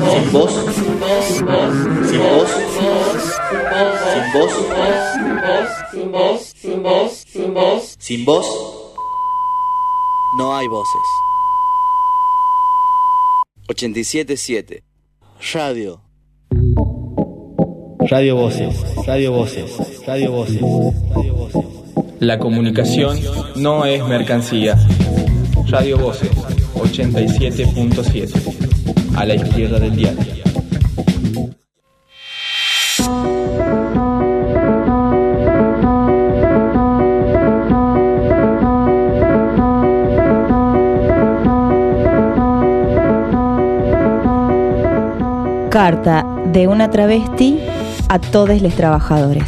sin vos, sin vos, sin vos, no hay voces. 87.7 Radio. Radio Voces, Radio Voces, Radio Voces, Radio Voces. La comunicación no es mercancía. Radio Voces, 87.7, a la izquierda del diario. Carta de una travesti a todos los trabajadores.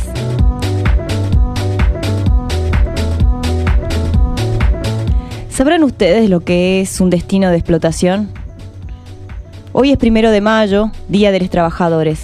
¿Sabrán ustedes lo que es un destino de explotación? Hoy es 1 de mayo, Día de los Trabajadores.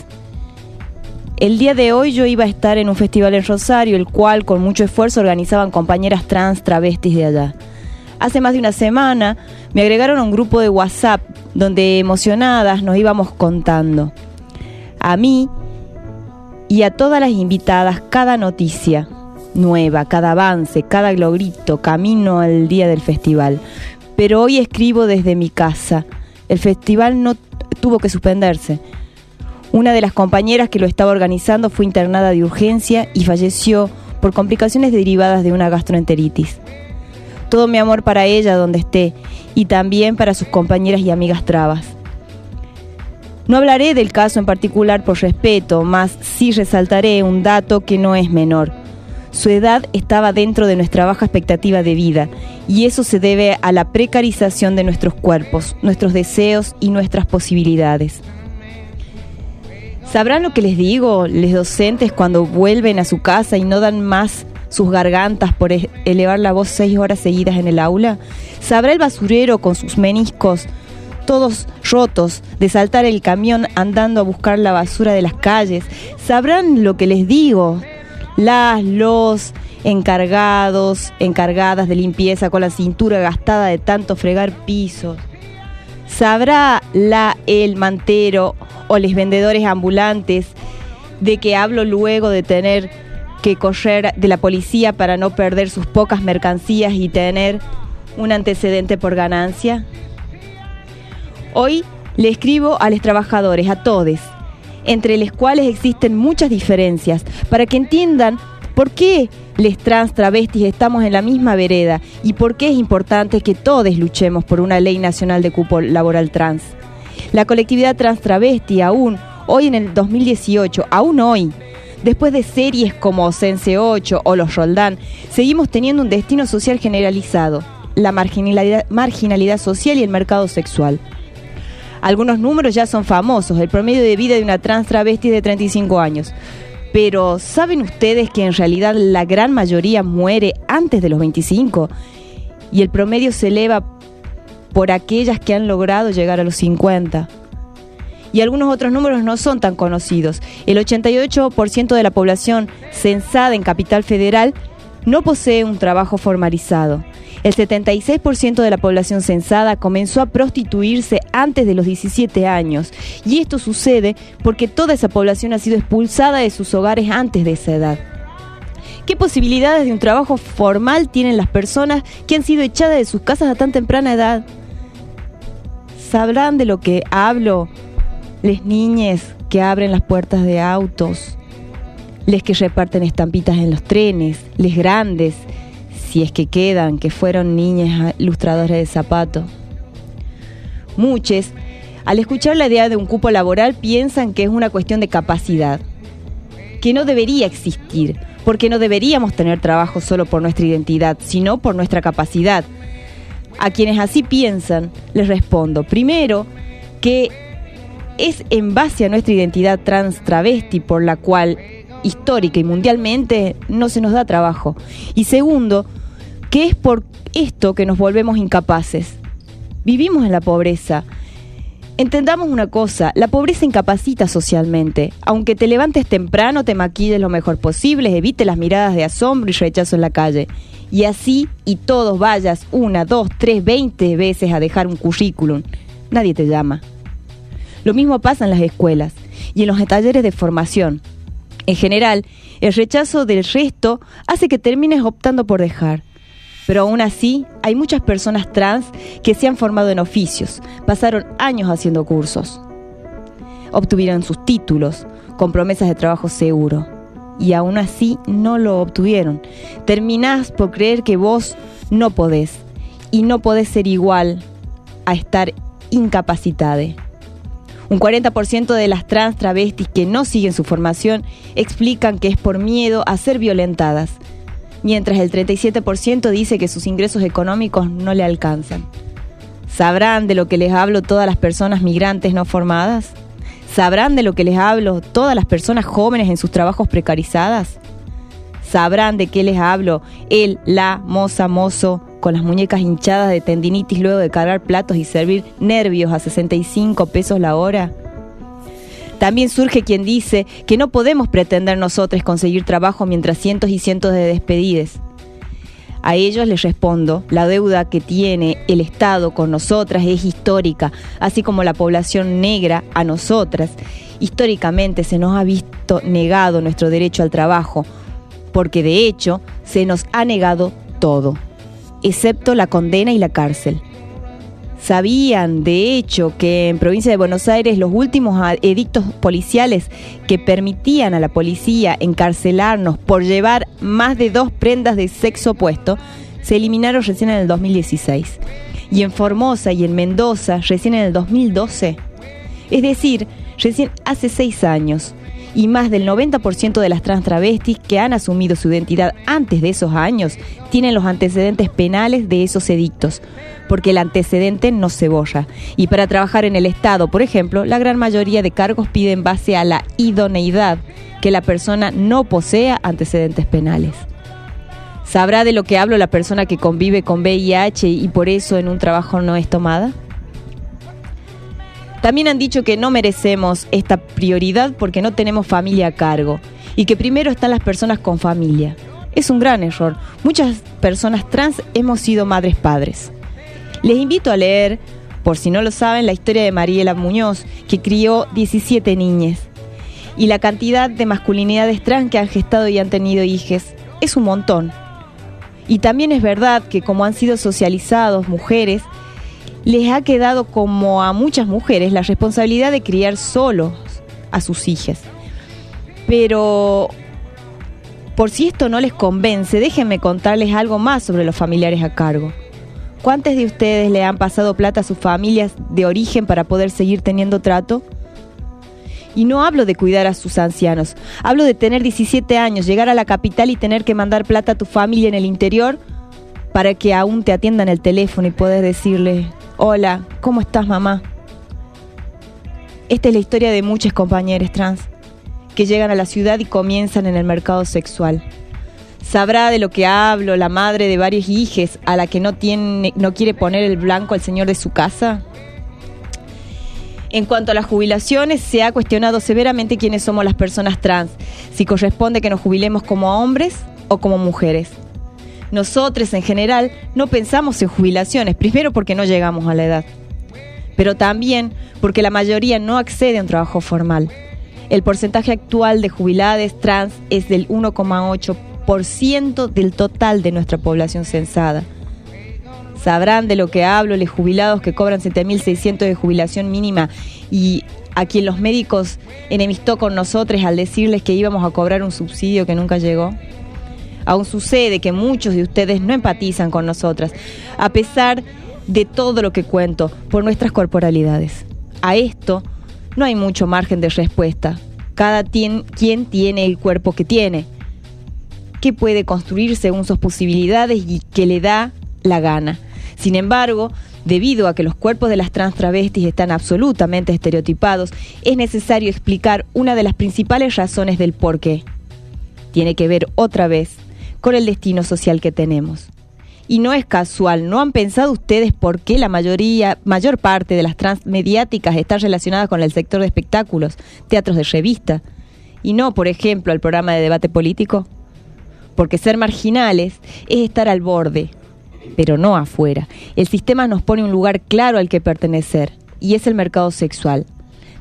El día de hoy yo iba a estar en un festival en Rosario, el cual con mucho esfuerzo organizaban compañeras trans travestis de allá. Hace más de una semana me agregaron a un grupo de WhatsApp donde emocionadas nos íbamos contando. A mí y a todas las invitadas cada noticia nueva, cada avance, cada logrito, camino al día del festival. Pero hoy escribo desde mi casa. El festival no tuvo que suspenderse. Una de las compañeras que lo estaba organizando fue internada de urgencia y falleció por complicaciones derivadas de una gastroenteritis. Todo mi amor para ella donde esté y también para sus compañeras y amigas trabas. No hablaré del caso en particular por respeto, mas sí resaltaré un dato que no es menor. Su edad estaba dentro de nuestra baja expectativa de vida y eso se debe a la precarización de nuestros cuerpos, nuestros deseos y nuestras posibilidades. ¿Sabrán lo que les digo, los docentes, cuando vuelven a su casa y no dan más sus gargantas por elevar la voz 6 horas seguidas en el aula? ¿Sabrá el basurero con sus meniscos todos rotos de saltar el camión andando a buscar la basura de las calles? ¿Sabrán lo que les digo? Los encargados, encargadas de limpieza con la cintura gastada de tanto fregar pisos. ¿Sabrá el mantero o los vendedores ambulantes de que hablo luego de tener que correr de la policía para no perder sus pocas mercancías y tener un antecedente por ganancia? Hoy le escribo a los trabajadores, a todos, entre los cuales existen muchas diferencias, para que entiendan por qué les trans travestis estamos en la misma vereda y por qué es importante que todos luchemos por una ley nacional de cupo laboral trans. La colectividad trans travesti aún, hoy en el 2018, aún hoy, después de series como Sense 8 o Los Roldán, seguimos teniendo un destino social generalizado, la marginalidad social y el mercado sexual. Algunos números ya son famosos, el promedio de vida de una trans travesti es de 35 años. Pero ¿saben ustedes que en realidad la gran mayoría muere antes de los 25? Y el promedio se eleva por aquellas que han logrado llegar a los 50. Y algunos otros números no son tan conocidos. El 88% de la población censada en Capital Federal no posee un trabajo formalizado. El 76% de la población censada comenzó a prostituirse antes de los 17 años. Y esto sucede porque toda esa población ha sido expulsada de sus hogares antes de esa edad. ¿Qué posibilidades de un trabajo formal tienen las personas que han sido echadas de sus casas a tan temprana edad? ¿Sabrán de lo que hablo? Les niñes que abren las puertas de autos, les que reparten estampitas en los trenes, les grandes, si es que quedan, que fueron niñas ilustradoras de zapatos. Muchos, al escuchar la idea de un cupo laboral, piensan que es una cuestión de capacidad, que no debería existir, porque no deberíamos tener trabajo solo por nuestra identidad, sino por nuestra capacidad. A quienes así piensan, les respondo, primero, que es en base a nuestra identidad trans travesti por la cual histórica y mundialmente no se nos da trabajo. Y segundo, que es por esto que nos volvemos incapaces. Vivimos en la pobreza. Entendamos una cosa, la pobreza incapacita socialmente. Aunque te levantes temprano, te maquilles lo mejor posible, evite las miradas de asombro y rechazo en la calle. Y así, y todos vayas 1, 2, 3, 20 veces a dejar un currículum, nadie te llama. Lo mismo pasa en las escuelas y en los talleres de formación. En general, el rechazo del resto hace que termines optando por dejar. Pero aún así, hay muchas personas trans que se han formado en oficios, pasaron años haciendo cursos, obtuvieron sus títulos con promesas de trabajo seguro y aún así no lo obtuvieron. Terminás por creer que vos no podés y no podés ser igual a estar incapacitade. Un 40% de las trans travestis que no siguen su formación explican que es por miedo a ser violentadas, mientras el 37% dice que sus ingresos económicos no le alcanzan. ¿Sabrán de lo que les hablo todas las personas migrantes no formadas? ¿Sabrán de lo que les hablo todas las personas jóvenes en sus trabajos precarizadas? ¿Sabrán de qué les hablo el, la, moza, mozo, con las muñecas hinchadas de tendinitis luego de cargar platos y servir nervios a 65 pesos la hora? También surge quien dice que no podemos pretender nosotros conseguir trabajo mientras cientos y cientos de despedides. A ellos les respondo, la deuda que tiene el Estado con nosotras es histórica, así como la población negra a nosotras. Históricamente se nos ha visto negado nuestro derecho al trabajo, porque de hecho se nos ha negado todo, excepto la condena y la cárcel. ¿Sabían, de hecho, que en provincia de Buenos Aires los últimos edictos policiales que permitían a la policía encarcelarnos por llevar más de 2 prendas de sexo opuesto se eliminaron recién en el 2016? Y en Formosa y en Mendoza recién en el 2012. Es decir, recién hace 6 años. Y más del 90% de las trans travestis que han asumido su identidad antes de esos años tienen los antecedentes penales de esos edictos, porque el antecedente no se borra. Y para trabajar en el Estado, por ejemplo, la gran mayoría de cargos piden base a la idoneidad, que la persona no posea antecedentes penales. ¿Sabrá de lo que hablo la persona que convive con VIH y por eso en un trabajo no es tomada? También han dicho que no merecemos esta prioridad porque no tenemos familia a cargo y que primero están las personas con familia. Es un gran error. Muchas personas trans hemos sido madres-padres. Les invito a leer, por si no lo saben, la historia de Mariela Muñoz, que crió 17 niñas. Y la cantidad de masculinidades trans que han gestado y han tenido hijes es un montón. Y también es verdad que como han sido socializados mujeres, les ha quedado, como a muchas mujeres, la responsabilidad de criar solos a sus hijas. Pero, por si esto no les convence, déjenme contarles algo más sobre los familiares a cargo. ¿Cuántos de ustedes le han pasado plata a sus familias de origen para poder seguir teniendo trato? Y no hablo de cuidar a sus ancianos, hablo de tener 17 años, llegar a la capital y tener que mandar plata a tu familia en el interior para que aún te atiendan el teléfono y poder decirle: hola, ¿cómo estás, mamá? Esta es la historia de muchos compañeros trans que llegan a la ciudad y comienzan en el mercado sexual. ¿Sabrá de lo que hablo la madre de varios hijes a la que no quiere poner el blanco al señor de su casa? En cuanto a las jubilaciones, se ha cuestionado severamente quiénes somos las personas trans, si corresponde que nos jubilemos como hombres o como mujeres. Nosotros, en general, no pensamos en jubilaciones, primero porque no llegamos a la edad, pero también porque la mayoría no accede a un trabajo formal. El porcentaje actual de jubiladas trans es del 1,8% del total de nuestra población censada. Sabrán de lo que hablo los jubilados que cobran 7.600 de jubilación mínima y a quien los médicos enemistó con nosotros al decirles que íbamos a cobrar un subsidio que nunca llegó. Aún sucede que muchos de ustedes no empatizan con nosotras, a pesar de todo lo que cuento por nuestras corporalidades. A esto no hay mucho margen de respuesta. Cada quien tiene el cuerpo que tiene, que puede construir según sus posibilidades y que le da la gana. Sin embargo, debido a que los cuerpos de las trans travestis están absolutamente estereotipados, es necesario explicar una de las principales razones del por qué. Tiene que ver otra vez con el destino social que tenemos. Y no es casual, ¿no han pensado ustedes por qué la mayor parte de las trans mediáticas están relacionadas con el sector de espectáculos, teatros de revista, y no, por ejemplo, al programa de debate político? Porque ser marginales es estar al borde, pero no afuera. El sistema nos pone un lugar claro al que pertenecer, y es el mercado sexual.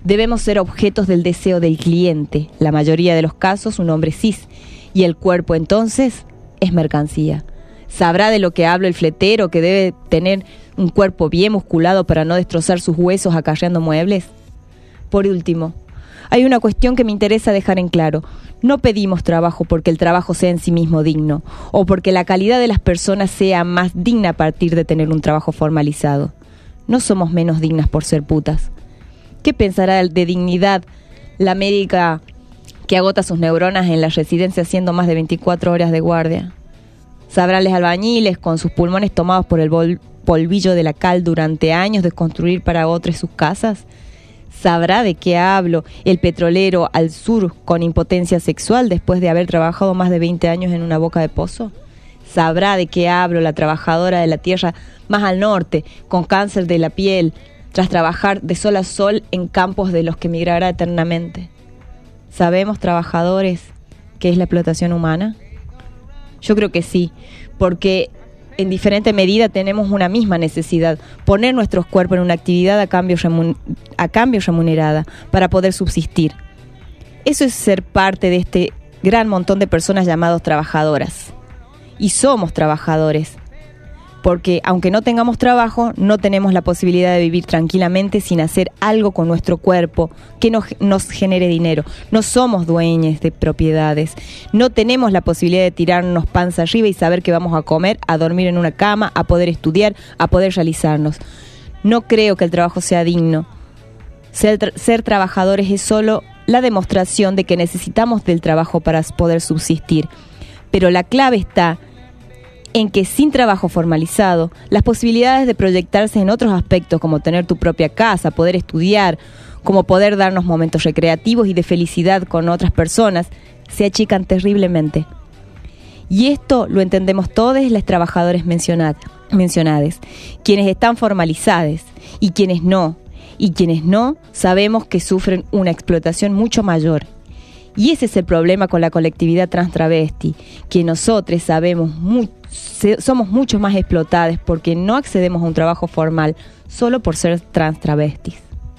Debemos ser objetos del deseo del cliente, la mayoría de los casos un hombre cis, y el cuerpo entonces es mercancía. ¿Sabrá de lo que hablo el fletero, que debe tener un cuerpo bien musculado para no destrozar sus huesos acarreando muebles? Por último, hay una cuestión que me interesa dejar en claro. No pedimos trabajo porque el trabajo sea en sí mismo digno, o porque la calidad de las personas sea más digna a partir de tener un trabajo formalizado. No somos menos dignas por ser putas. ¿Qué pensará de dignidad la médica que agota sus neuronas en la residencia haciendo más de 24 horas de guardia? ¿Sabrán los albañiles con sus pulmones tomados por el polvillo de la cal durante años de construir para otros sus casas? ¿Sabrá de qué hablo el petrolero al sur con impotencia sexual después de haber trabajado más de 20 años en una boca de pozo? ¿Sabrá de qué hablo la trabajadora de la tierra más al norte con cáncer de la piel tras trabajar de sol a sol en campos de los que migrará eternamente? ¿Sabemos, trabajadores, qué es la explotación humana? Yo creo que sí, porque en diferente medida tenemos una misma necesidad: poner nuestros cuerpos en una actividad a cambio remunerada para poder subsistir. Eso es ser parte de este gran montón de personas llamados trabajadoras. Y somos trabajadores, porque aunque no tengamos trabajo, no tenemos la posibilidad de vivir tranquilamente sin hacer algo con nuestro cuerpo que nos genere dinero. No somos dueños de propiedades, no tenemos la posibilidad de tirarnos panza arriba y saber que vamos a comer, a dormir en una cama, a poder estudiar, a poder realizarnos. No creo que el trabajo sea digno. Ser trabajadores es solo la demostración de que necesitamos del trabajo para poder subsistir. Pero la clave está en que sin trabajo formalizado, las posibilidades de proyectarse en otros aspectos, como tener tu propia casa, poder estudiar, como poder darnos momentos recreativos y de felicidad con otras personas, se achican terriblemente. Y esto lo entendemos todos los trabajadores mencionados, quienes están formalizados y quienes no. Y quienes no, sabemos que sufren una explotación mucho mayor. Y ese es el problema con la colectividad trans travesti, que nosotros somos mucho más explotadas porque no accedemos a un trabajo formal solo por ser trans travestis.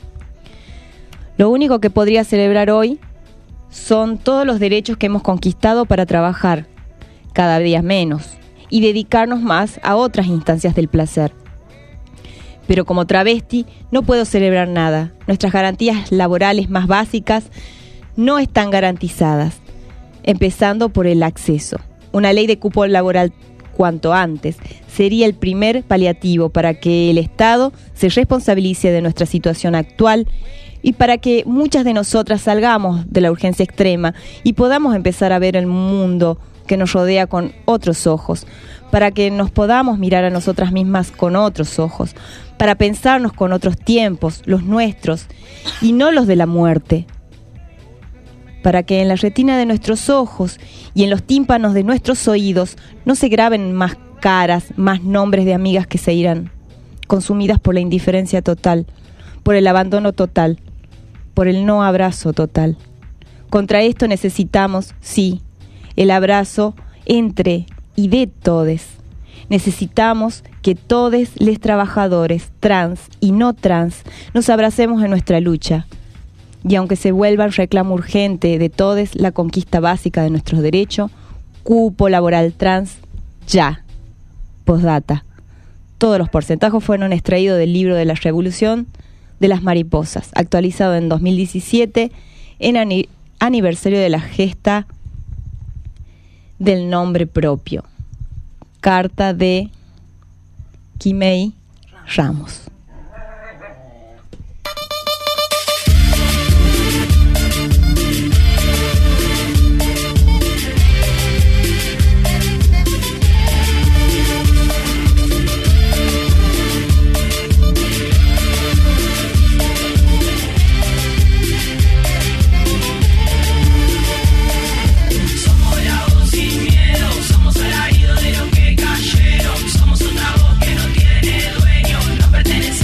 Lo único que podría celebrar hoy son todos los derechos que hemos conquistado para trabajar cada día menos y dedicarnos más a otras instancias del placer. Pero como travesti no puedo celebrar nada. Nuestras garantías laborales más básicas no están garantizadas, empezando por el acceso. Una ley de cupo laboral cuanto antes sería el primer paliativo para que el Estado se responsabilice de nuestra situación actual y para que muchas de nosotras salgamos de la urgencia extrema y podamos empezar a ver el mundo que nos rodea con otros ojos, para que nos podamos mirar a nosotras mismas con otros ojos, para pensarnos con otros tiempos, los nuestros, y no los de la muerte. Para que en la retina de nuestros ojos y en los tímpanos de nuestros oídos no se graben más caras, más nombres de amigas que se irán, consumidas por la indiferencia total, por el abandono total, por el no abrazo total. Contra esto necesitamos, sí, el abrazo entre y de todes. Necesitamos que todos les trabajadores, trans y no trans, nos abracemos en nuestra lucha. Y aunque se vuelva el reclamo urgente de todos la conquista básica de nuestros derechos, cupo laboral trans, ya. Postdata. Todos los porcentajes fueron extraídos del libro de la Revolución de las Mariposas, actualizado en 2017 en aniversario de la gesta del nombre propio. Carta de Quimei Ramos. Somos otra voz que no tiene dueño, no pertenece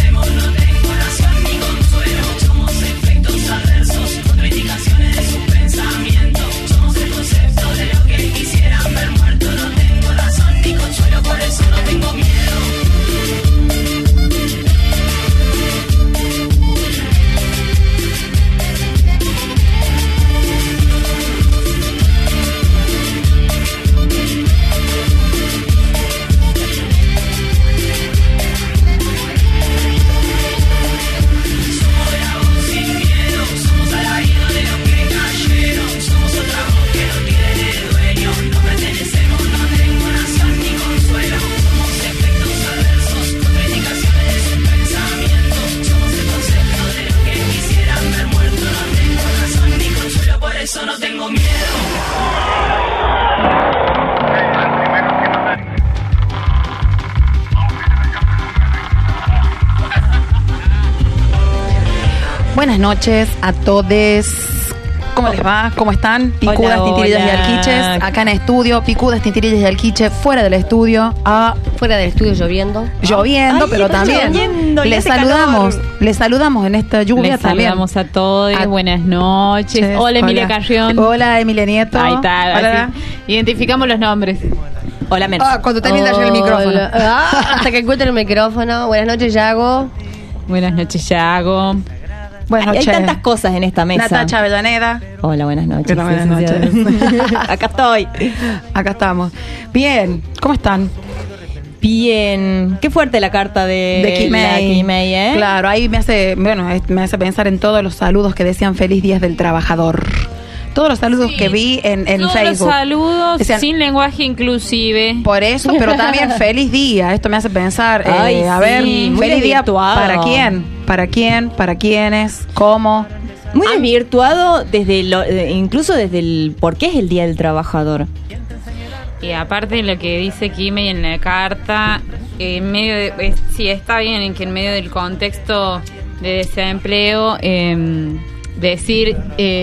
Buenas noches a todos. ¿Cómo les va? ¿Cómo están? Picudas, Hola, tintirillas y hola. alquiches. Acá en estudio, picudas, tintirillas y alquiches. Fuera del estudio. Fuera del estudio lloviendo. Lloviendo, Ay, pero está también lloviendo y les hace saludamos. calor. Les saludamos en esta lluvia Les también. saludamos a todos, A- buenas noches. Hola Emilia Carrión. Hola Emilia Nieto. Ahí está, Hola. así. Identificamos los nombres. Hola, Merce. Cuando termine de hacer el micrófono. Hola. Hasta que encuentre el micrófono. Buenas noches, Yago. Buenas noches, Yago. Buenas Hay noches. tantas cosas en esta mesa. Natacha Avellaneda. Hola, buenas noches. Hola, buenas licenciados. Acá estoy. Acá estamos. Bien, ¿cómo están? Bien. Qué fuerte la carta de De Kimei. la Kimei, ¿eh? Claro, ahí me hace pensar en todos los saludos que decían Feliz Días del Trabajador. Todos los saludos que vi en Todos Facebook. los saludos Decían, sin lenguaje inclusive. por eso, pero también feliz día. Esto me hace pensar, Ay, a sí, ver, muy feliz día desvirtuado. para quién, para quién, para quiénes, cómo. Muy desvirtuado desde incluso desde el por qué es el Día del Trabajador. Y aparte de lo que dice Kimei en la carta, en medio de, sí está bien en que en medio del contexto de desempleo decir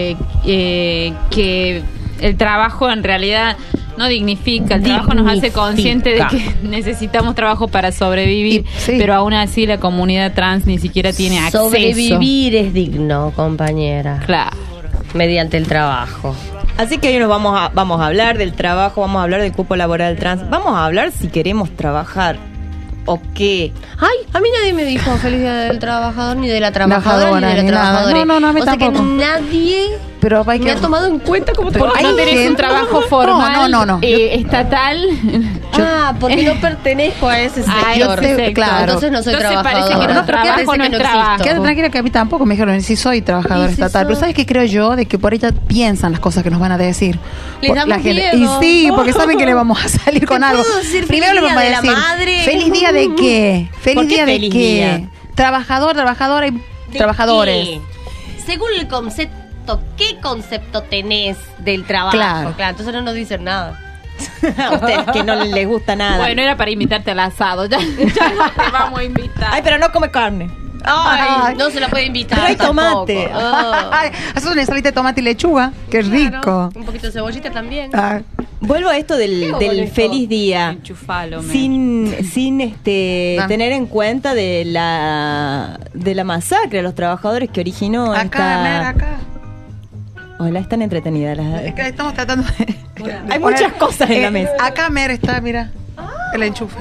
que el trabajo en realidad no dignifica, el trabajo nos hace consciente de que necesitamos trabajo para sobrevivir, Y- sí. pero aún así la comunidad trans ni siquiera tiene acceso. Sobrevivir es digno, compañera. Claro. Mediante el trabajo. Así que hoy nos vamos a hablar del trabajo, vamos a hablar del cupo laboral trans, vamos a hablar si queremos trabajar o qué. Ay, a mí nadie me dijo feliz día del trabajador, ni de la trabajadora, ni de la ni nada. trabajadora. No, a mí o sea tampoco. que nadie Pero hay me que ha tomado en cuenta como Porque trabajo. no tenés un trabajo formal no. estatal. Porque no pertenezco a ese A sector. ese sector. claro. Entonces no soy Entonces parece trabajadora. que no trabajo, Parece no que es trabajo. Quédate tranquila que a mí tampoco me dijeron, sí soy trabajadora Y sí estatal. sos. Pero ¿sabes qué creo yo? De que por ella piensan las cosas que nos van a decir. Les Por damos la gente. miedo. Y sí, porque saben que le vamos a salir con ¿Te algo. puedo decir Primero le feliz vamos a día de la decir, madre? ¿feliz día de qué? ¿Por ¿Feliz qué día de feliz qué? día? Trabajador, trabajadora y trabajadores. ¿Qué? Según el concepto, ¿qué concepto tenés del trabajo? Claro. Entonces no nos dicen nada. A ustedes que no les gusta nada. Bueno, era para invitarte al asado. Ya no te vamos a invitar. Ay, pero no come carne. Ay, no se la puede invitar. Pero hay tampoco. tomate. Ay, haces una ensalita de tomate y lechuga. Qué rico. Un poquito de cebollita también. Ah, Vuelvo a esto del bonito. feliz día. Enchufalo, men. Sin Ah. tener en cuenta de la masacre de los trabajadores que originó acá, Mer, esta. acá. Hola, están entretenidas las. Es que estamos tratando de... Hay muchas cosas en la mesa. Acá Mer está, mira. El enchufe.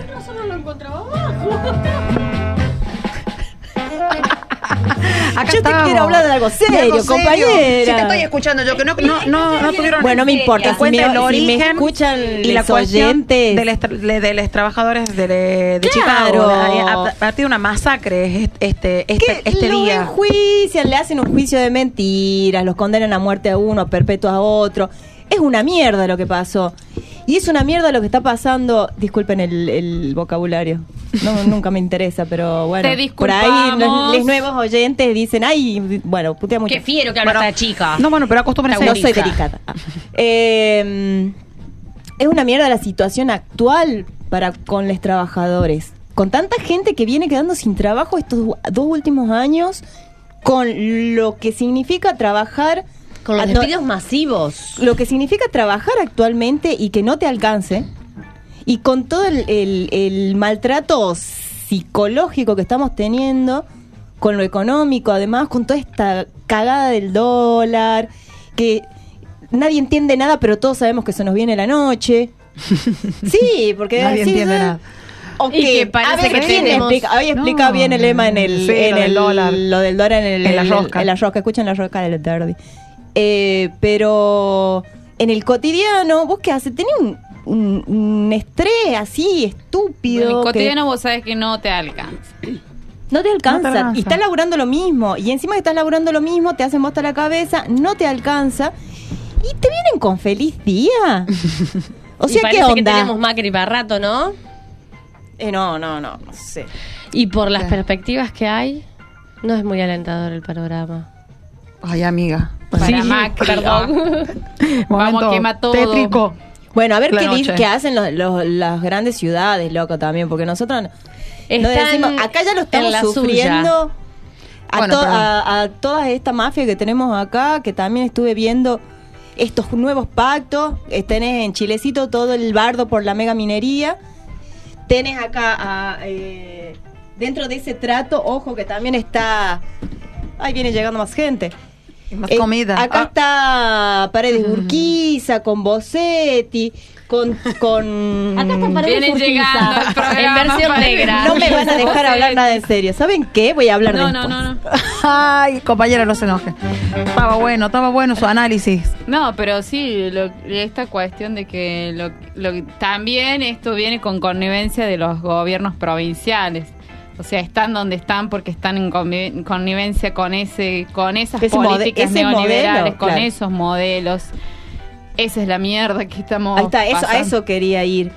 Acá Yo te estamos. quiero hablar de algo serio, De algo compañera. Sí, te estoy escuchando yo, que no tuvieron... Bueno, no me importa. Si Cuenta me, el si me origen escuchan y la los cuestión oyentes. de los trabajadores de Claro. Chicago. A partir de una masacre este que los día. enjuician, le hacen un juicio de mentiras, los condenan a muerte a uno, a perpetuo a otro. Es una mierda lo que pasó. Y es una mierda lo que está pasando. Disculpen el vocabulario. No, nunca me interesa, pero bueno. Te por ahí disculpamos. los nuevos oyentes dicen, ay, bueno, putea mucho. Qué fiero que habla esta chica. No, bueno, pero acostúmbrense. No soy delicada. Es una mierda la situación actual para con los trabajadores. Con tanta gente que viene quedando sin trabajo estos dos últimos años, con lo que significa trabajar, Con los despidos masivos. lo que significa trabajar actualmente y que no te alcance, y con todo el maltrato psicológico que estamos teniendo, con lo económico, además, con toda esta cagada del dólar, que nadie entiende nada, pero todos sabemos que se nos viene la noche. Sí, porque Nadie así, entiende ¿no? nada. Ok, Y que parece a ver, que ¿quién tenemos- explica? Había explicado No. bien el lema en el, Sí, en lo del dólar. lo del dólar En la rosca. en la rosca. Escuchen la rosca del Derby. Pero en el cotidiano, ¿vos qué haces? Tenés un estrés así estúpido. En el que cotidiano vos sabés que no te alcanza. no te alcanza. No te alcanza. Y estás laburando lo mismo. Y encima que estás laburando lo mismo, te hacen bosta la cabeza, no te alcanza. Y te vienen con feliz día. O Y sea, parece ¿qué que onda? tenemos Macri para rato, ¿no? No sé. Y por las Claro. perspectivas que hay, no es muy alentador el panorama. Ay, amiga. Para Macri. Perdón. Vamos a quemar todo. Tétrico. Bueno, a ver La qué, noche. qué hacen las grandes ciudades, loco, también, porque nosotros no Están decimos, acá ya lo estamos en la sufriendo Bueno, pero- a toda esta mafia que tenemos acá, que también estuve viendo estos nuevos pactos. Tenés en Chilecito todo el bardo por la mega minería. Tenés acá, dentro de ese trato, ojo que también está... Ahí viene llegando más gente. Más comida. Acá está Paredes Urquiza, con Bossetti, con Acá están Paredes Vienen Urquiza, llegando el programa, en versión Paredes. negra. No me van a dejar hablar nada en serio. ¿Saben qué? Voy a hablar No, después. no. Ay, compañera, no se enoje. Estaba bueno su análisis. No, pero sí, esta cuestión de que también esto viene con connivencia de los gobiernos provinciales. O sea, están donde están porque están en connivencia con esas Ese políticas neoliberales, modelo, con claro. esos modelos. Esa es la mierda que estamos Ahí está, a pasando. eso quería ir.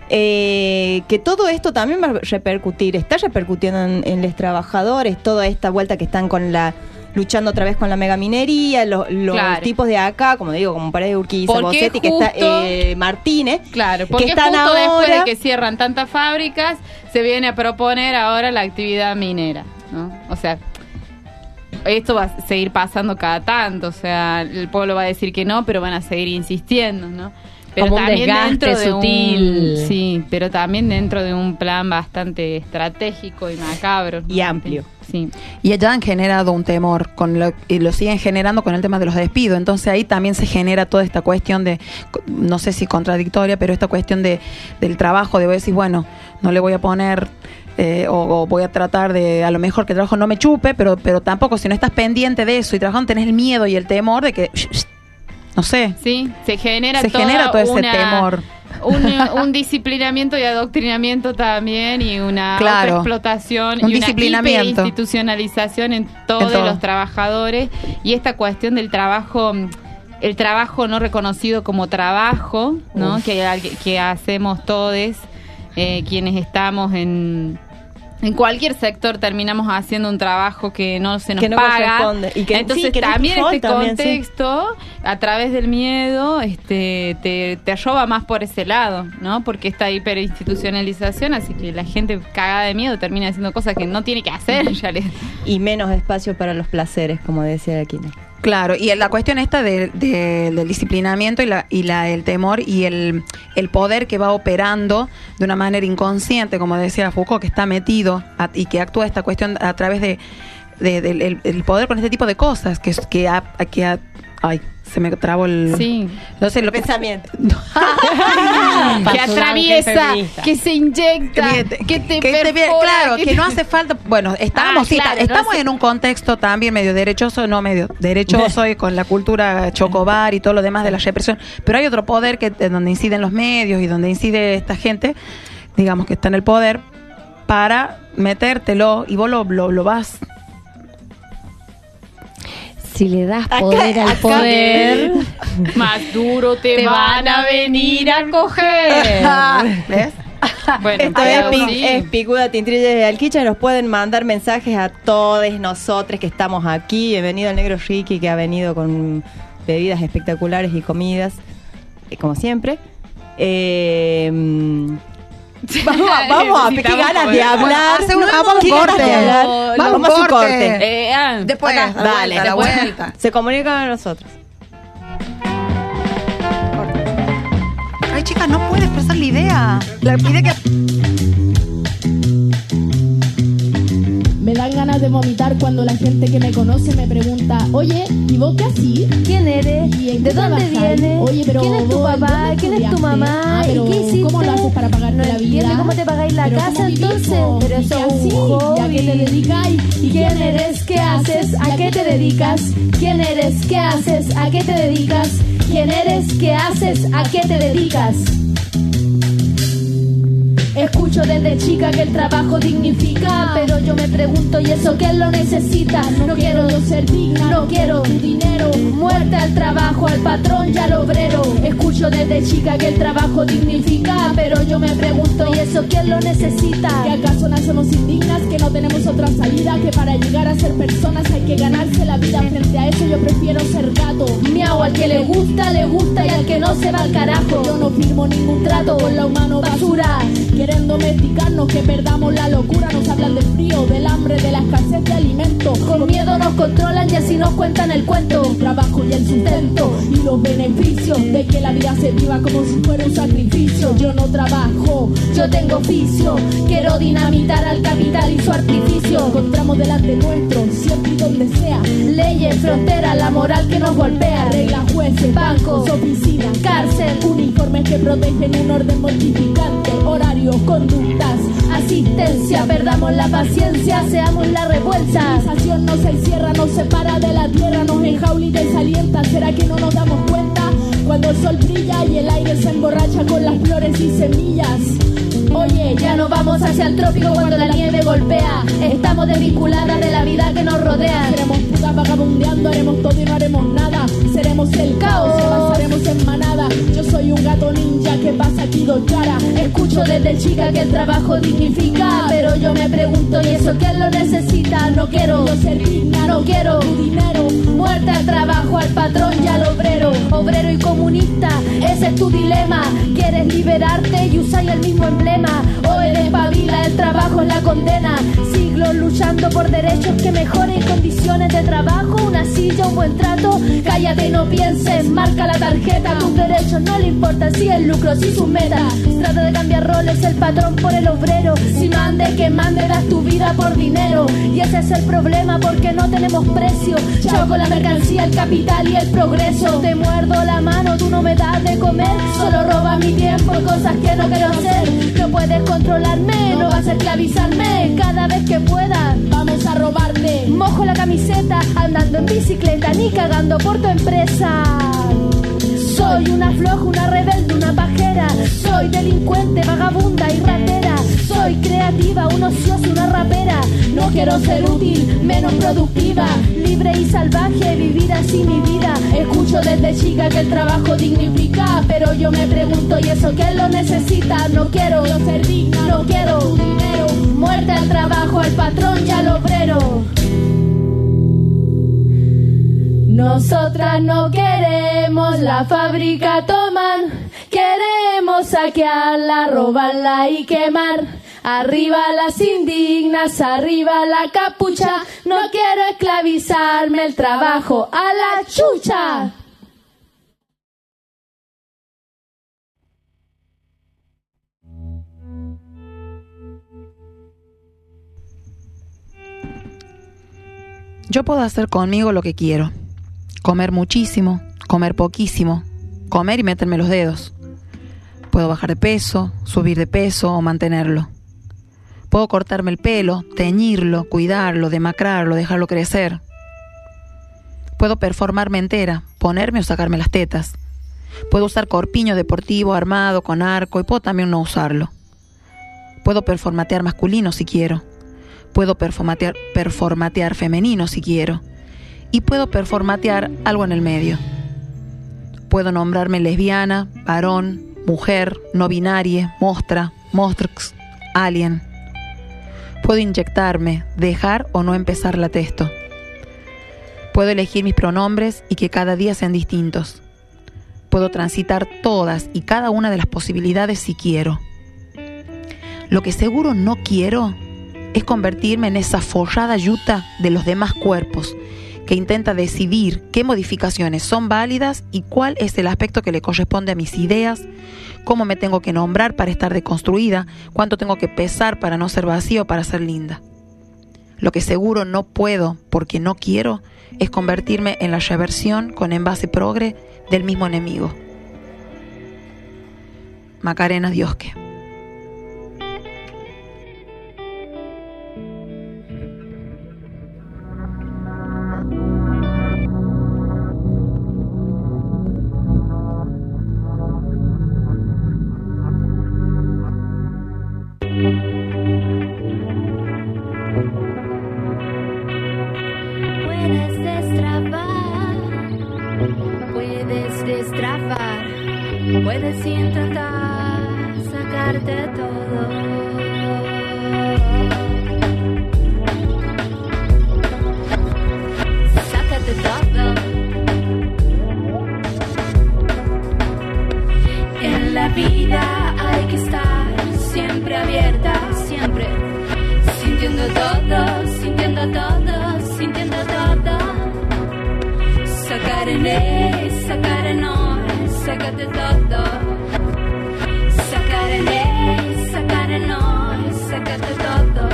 Que todo esto también va a repercutir, está repercutiendo en los trabajadores, toda esta vuelta que están luchando otra vez con la megaminería, los Claro. tipos de acá, como digo, como Paredes Urquiza, Porque Bossetti, que está justo- Martínez, Claro, porque que están justo después ahora... de que cierran tantas fábricas, se viene a proponer ahora la actividad minera, ¿no? O sea, esto va a seguir pasando cada tanto, o sea, el pueblo va a decir que no, pero van a seguir insistiendo, ¿no? Pero Como un también desgaste dentro de sutil. sí, pero también dentro de un plan bastante estratégico y macabro, ¿no? Y amplio. Sí. Y ya han generado un temor y lo siguen generando con el tema de los despidos. Entonces ahí también se genera toda esta cuestión de, no sé si contradictoria, pero esta cuestión del trabajo, de decir, bueno, no le voy a poner o voy a tratar de, a lo mejor que el trabajo no me chupe, pero tampoco si no estás pendiente de eso y trabajando tenés el miedo y el temor de que, no sé, Sí, se genera se genera todo ese una- temor. Un disciplinamiento y adoctrinamiento también y una Claro. explotación Un y una disciplinamiento. institucionalización en todos En todo. los trabajadores y esta cuestión del trabajo, el trabajo no reconocido como trabajo, ¿no? Que hacemos todos quienes estamos en cualquier sector terminamos haciendo un trabajo que no se nos Que no paga. corresponde. Y que- Entonces sí, que no es también tu este rol también, sí. contexto, a través del miedo, te arroba más por ese lado, ¿no? Porque esta hiperinstitucionalización, así que la gente cagada de miedo termina haciendo cosas que no tiene que hacer. Ya le... Y menos espacio para los placeres, como decía Aquino. Claro, y la cuestión esta del disciplinamiento y el temor y el poder que va operando de una manera inconsciente, como decía Foucault, que está metido y que actúa esta cuestión a través del poder con este tipo de cosas, ay, se me trabó el... Sí. No sé, lo que... Pensamiento. Que atraviesa, que se inyecta, que te perfora, claro, que que no hace falta. Bueno, estábamos claro, estamos no hace- en un contexto también medio derechoso y con la cultura chocobar y todo lo demás de la represión, pero hay otro poder donde inciden los medios y donde incide esta gente, digamos que está en el poder para metértelo y vos lo vas. Si le das poder al poder, más duro te van a venir a coger. ¿Ves? Bueno, Esto es, pero sí. es Picuda Tintrilla de Alquicha. Nos pueden mandar mensajes a todos nosotros que estamos aquí. Bienvenido al Negro Ricky, que ha venido con bebidas espectaculares y comidas, como siempre. Vamos, qué Necesitamos ganas de poder. hablar. Vamos Qué ganas corte. de hablar. Vamos a un corte. corte. Después, Acá, a la después. vuelta. Se comunican a nosotros. Ay, chicas, no puedes expresar la idea. La idea que... Me dan ganas de vomitar cuando la gente que me conoce me pregunta, oye, ¿y vos qué así? ¿quién eres? ¿Y en ¿De qué dónde trabajas? vienes? Oye, pero ¿Quién es tu vos, papá? ¿dónde ¿Quién es tu estudiaste? mamá? Ah, ¿Y pero qué hiciste? ¿cómo lo haces para pagarte No la vida? entiendo cómo te pagáis la Pero casa, ¿cómo vivís, entonces? po? Pero ¿Y eso qué es un así? ¿Y a qué te hobby. dedicas? ¿Y quién eres? ¿Qué haces? ¿A qué te dedicas? ¿Quién eres? ¿Qué haces? ¿A qué te dedicas? ¿Quién eres? ¿Qué haces? ¿A qué te dedicas? Escucho desde chica que el trabajo dignifica, pero yo me pregunto, ¿y eso quién lo necesita? No quiero yo ser digna, no quiero tu dinero. Muerte al trabajo, al patrón y al obrero. Escucho desde chica que el trabajo dignifica, pero yo me pregunto, ¿y eso quién lo necesita? ¿Que acaso nacemos indignas, que no tenemos otra salida? Que para llegar a ser personas hay que ganarse la vida. Frente a eso yo prefiero ser gato. Miau, al que le gusta, y al que no se va al carajo. Yo no firmo ningún trato con la humano basura. Quieren domesticarnos, que perdamos la locura. Nos hablan del frío, del hambre, de la escasez de alimentos. Con miedo nos controlan y así nos cuentan el cuento. El trabajo y el sustento y los beneficios de que la vida se viva como si fuera un sacrificio. Yo no trabajo, yo tengo oficio. Quiero dinamitar al capital y su artificio. Encontramos delante nuestro, siempre y donde sea, leyes, fronteras, la moral que nos golpea. Reglas, jueces, bancos, oficinas, cárcel, uniformes que protegen un orden mortificante. Horarios, conductas, asistencia. Perdamos la paciencia, seamos la revuelta. La civilización nos encierra, nos separa de la tierra, nos enjaula y desalienta. ¿Será que no nos damos cuenta? Cuando el sol brilla y el aire se emborracha con las flores y semillas. Oye, ya no vamos hacia el trópico cuando la nieve golpea. Estamos desvinculadas de la vida que nos rodea. Seremos putas vagabundeando, haremos todo y no haremos nada. Seremos el caos, avanzaremos en manada. Yo soy un gato ninja que pasa aquí dos caras. Escucho desde chica que el trabajo dignifica, pero yo me pregunto, ¿y eso quién lo necesita? No quiero yo ser digna, no quiero tu dinero. Muerte al trabajo, al patrón y al obrero. Obrero y comunista, ese es tu dilema. ¿Quieres liberarte y usar el mismo emblema? O eres pavila, el trabajo es la condena. Siglos luchando por derechos que mejoren condiciones de trabajo, una silla, un buen trato. Cállate y no pienses, marca la tarjeta. Tus derechos no le importan si el lucro, si sus metas. Trata de cambiar roles, el patrón por el obrero. Si mande, que mande, das tu vida por dinero. Y ese es el problema porque no tenemos precio. Chao con la mercancía, el capital y el progreso. Te muerdo la mano, tú no me das de comer. Solo robas mi tiempo en cosas que no quiero hacer. No puedes controlarme, no vas a esclavizarme. Cada vez que puedas, vamos a robarte. Mojo la camiseta, andando en bicicleta, ni cagando por tu empresa. Soy una floja, una rebelde, una pajera. Soy delincuente, vagabunda y ratera. Soy creativa, un ocioso, una rapera. No quiero ser útil, menos productiva. Libre y salvaje, vivir así mi vida. Escucho desde chica que el trabajo dignifica, pero yo me pregunto, ¿y eso quién lo necesita? No quiero yo ser digna, no quiero tu dinero. Muerte al trabajo, al patrón y al obrero. Nosotras no queremos la fábrica tomar, queremos saquearla, robarla y quemar. Arriba las indignas, arriba la capucha, no quiero esclavizarme, el trabajo a la chucha. Yo puedo hacer conmigo lo que quiero. Comer muchísimo, comer poquísimo, comer y meterme los dedos. Puedo bajar de peso, subir de peso o mantenerlo. Puedo cortarme el pelo, teñirlo, cuidarlo, demacrarlo, dejarlo crecer. Puedo performarme entera, ponerme o sacarme las tetas. Puedo usar corpiño deportivo armado con arco y puedo también no usarlo. Puedo performatear masculino si quiero. Puedo performatear femenino si quiero. Y puedo performatear algo en el medio. Puedo nombrarme lesbiana, varón, mujer, no binaria, mostra, mostrx, alien. Puedo inyectarme, dejar o no empezar la testo. Puedo elegir mis pronombres y que cada día sean distintos. Puedo transitar todas y cada una de las posibilidades si quiero. Lo que seguro no quiero es convertirme en esa forrada yuta de los demás cuerpos que intenta decidir qué modificaciones son válidas y cuál es el aspecto que le corresponde a mis ideas, cómo me tengo que nombrar para estar deconstruida, cuánto tengo que pesar para no ser vacío o para ser linda. Lo que seguro no puedo, porque no quiero, es convertirme en la reversión con envase progre del mismo enemigo. Macarena Diosque. destrafar, puedes intentar sacarte todo. Sácate todo. En la vida hay que estar siempre abierta, siempre sintiendo todo, sintiendo todo, sintiendo todo. Sacar en él, sacar en hoy, sácate todo. Sacar en él, sacar en hoy, sácate todo.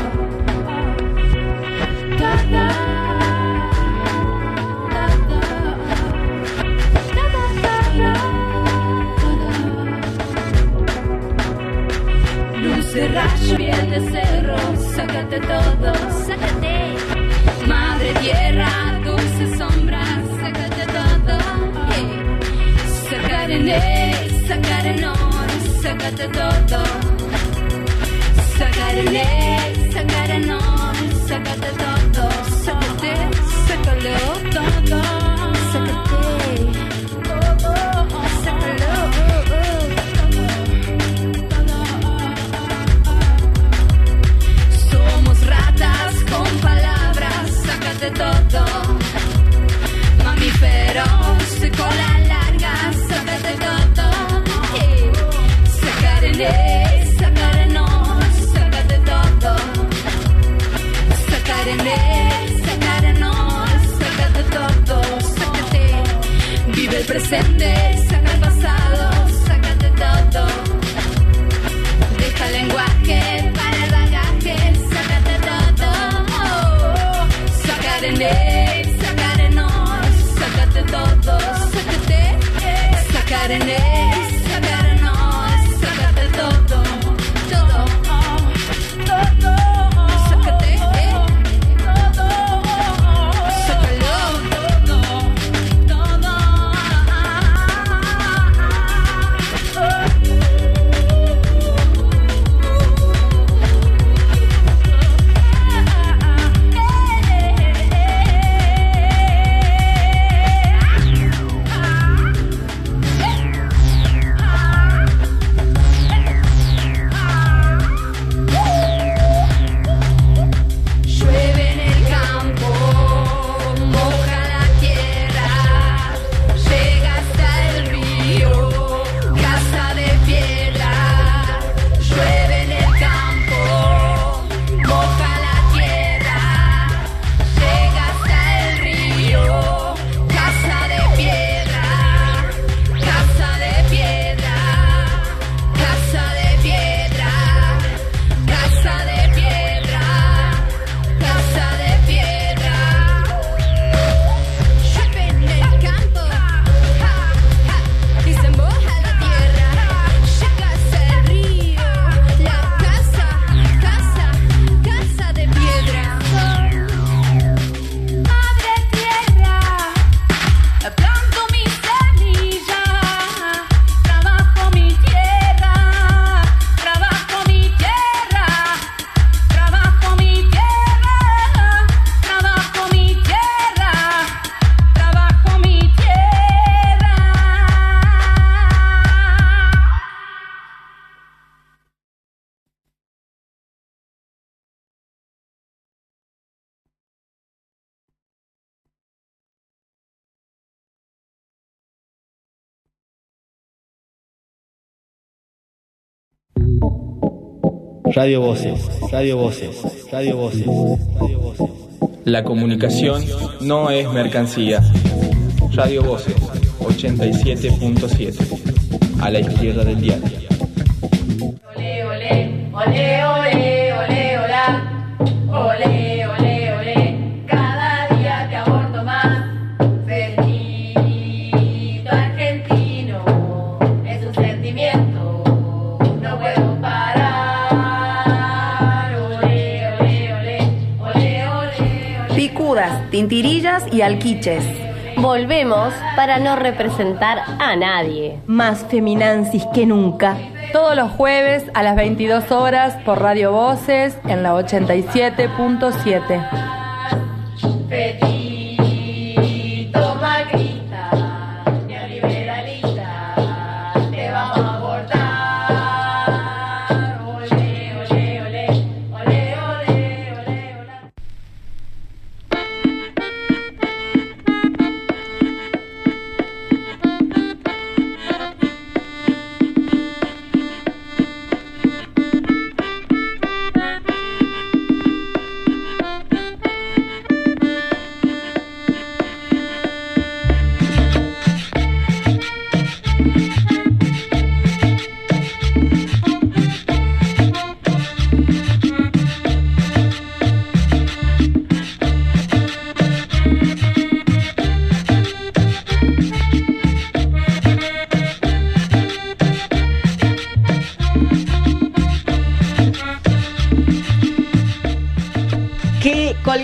Todo. De rayo, piel de cerro, sácate todo, sácate. Madre tierra, dulce sombra, sácate todo. Sacar en él, sacar en hoy, sácate todo. Sacar en él, sacar en hoy, sácate todo. Sácate, sácalo todo. Sácate, sácalo. Con palabras, sácate todo. Mamíferos de cola larga, sácate todo. Sacar en él, sacar en hoy, sácate todo. Sacar en él, sacar en hoy, sácate todo. Sácate, vive el presente, saca el pasado, sácate todo. Deja el lenguaje para el bagaje, sácate todo. Sacar en él, sacar en hoy, sácate todo, sácate. Sacar en él, sacar en hoy, sácate todo, todo, todo. Sácate, todo, sácalo, todo, todo. Radio Voces, Radio Voces, Radio Voces, Radio Voces. La comunicación no es mercancía. Radio Voces, 87.7. A la izquierda del diario. Ole, ole, ole, ole, ole, hola. Ole, ole, ole. Cada día te aborto más. Felicito argentino. Es un sentimiento. No puedo parar. Ole, ole, ole. Ole, ole, ole. Picudas, tintirillas y alquiches. Volvemos para no representar a nadie. Más feminazis que nunca. Todos los jueves a las 22 horas por Radio Voces en la 87.7. Petito, macrista, neoliberalismo.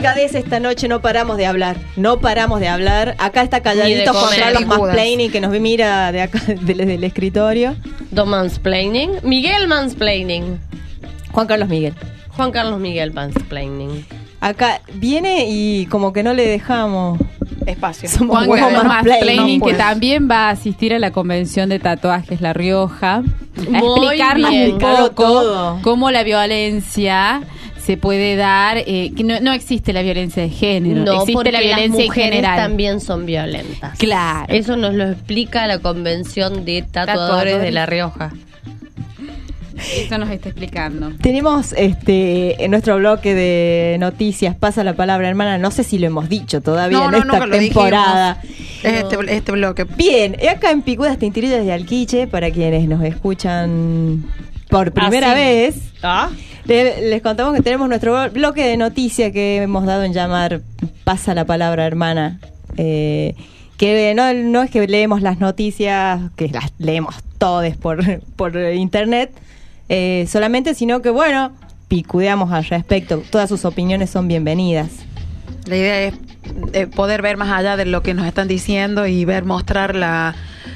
delicadeza esta noche, no paramos de hablar. No paramos de hablar. Acá está calladito Ni de Juan comer. Carlos Picudas. Mansplaining, que nos mira de acá, del escritorio. Don Mansplaining. Miguel Mansplaining. Juan Carlos Miguel. Juan Carlos Miguel Mansplaining. Acá viene y como que no le dejamos. Espacio. Somos Juan buenos Carlos Mansplaining, no que puede. también va a asistir a la convención de tatuajes La Rioja, a Muy explicarnos bien. un Claro, poco todo. cómo la violencia se puede dar, que no existe la violencia de género, No, existe porque la las violencia en mujeres general. también son violentas. Claro. Eso nos lo explica la convención de tatuadores de La Rioja. Eso nos está explicando. Tenemos en nuestro bloque de noticias, pasa la palabra, hermana. No sé si lo hemos dicho todavía en esta nunca lo temporada. dijimos. Este bloque. Bien, acá en Picudas Tintirillas de Alquiche, para quienes nos escuchan por primera sí. vez, ¿Ah? les contamos que tenemos nuestro bloque de noticias que hemos dado en llamar Pasa la palabra, hermana. Que no es que leemos las noticias, que las leemos todas por internet, solamente, sino que, bueno, picudeamos al respecto. Todas sus opiniones son bienvenidas. La idea es poder ver más allá de lo que nos están diciendo y mostrar la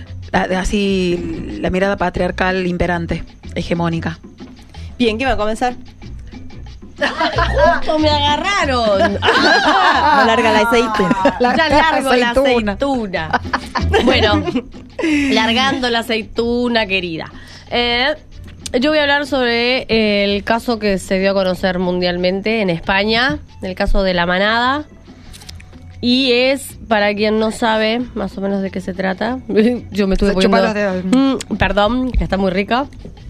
mirada patriarcal imperante, hegemónica. Bien, ¿qué va a comenzar? Justo me agarraron. No larga la aceite. Ya largo la aceituna. aceituna. Bueno, largando la aceituna, querida. Yo voy a hablar sobre el caso que se dio a conocer mundialmente en España, el caso de La Manada. Y es, para quien no sabe más o menos de qué se trata, yo me estuve Se chupa poniendo... los dedos. Perdón, que está muy rica.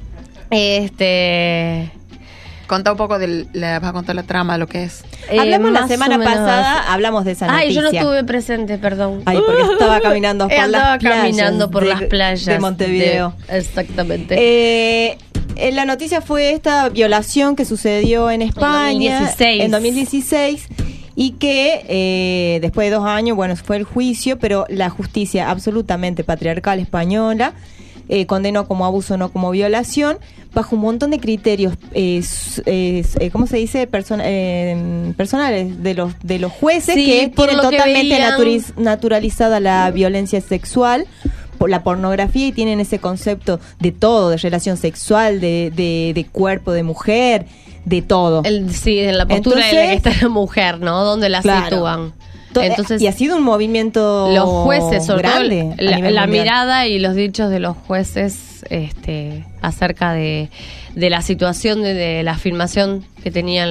Contá un poco vas a contar la trama, lo que es. Hablamos la más semana o menos pasada, así. hablamos de esa noticia. Ay, yo no estuve presente, perdón. Ay, porque estaba caminando por Andaba las playas. caminando por las playas de Montevideo. Exactamente. La noticia fue esta violación que sucedió en España 2016. en 2016 y que después de 2 años, bueno, fue el juicio, pero la justicia absolutamente patriarcal española condenó como abuso, no como violación, bajo un montón de criterios, ¿cómo se dice? Personales de los jueces, Sí, que por tienen lo que totalmente veían- naturalizada la violencia sexual, por la pornografía, y tienen ese concepto de todo, de relación sexual, de cuerpo de mujer, de todo. Sí, en la postura en la que Entonces, está la mujer, ¿no? Donde la claro. sitúan. Entonces, y ha sido un movimiento los jueces, sobre grande todo a nivel la mundial. mirada y los dichos de los jueces acerca de la situación de la filmación que tenían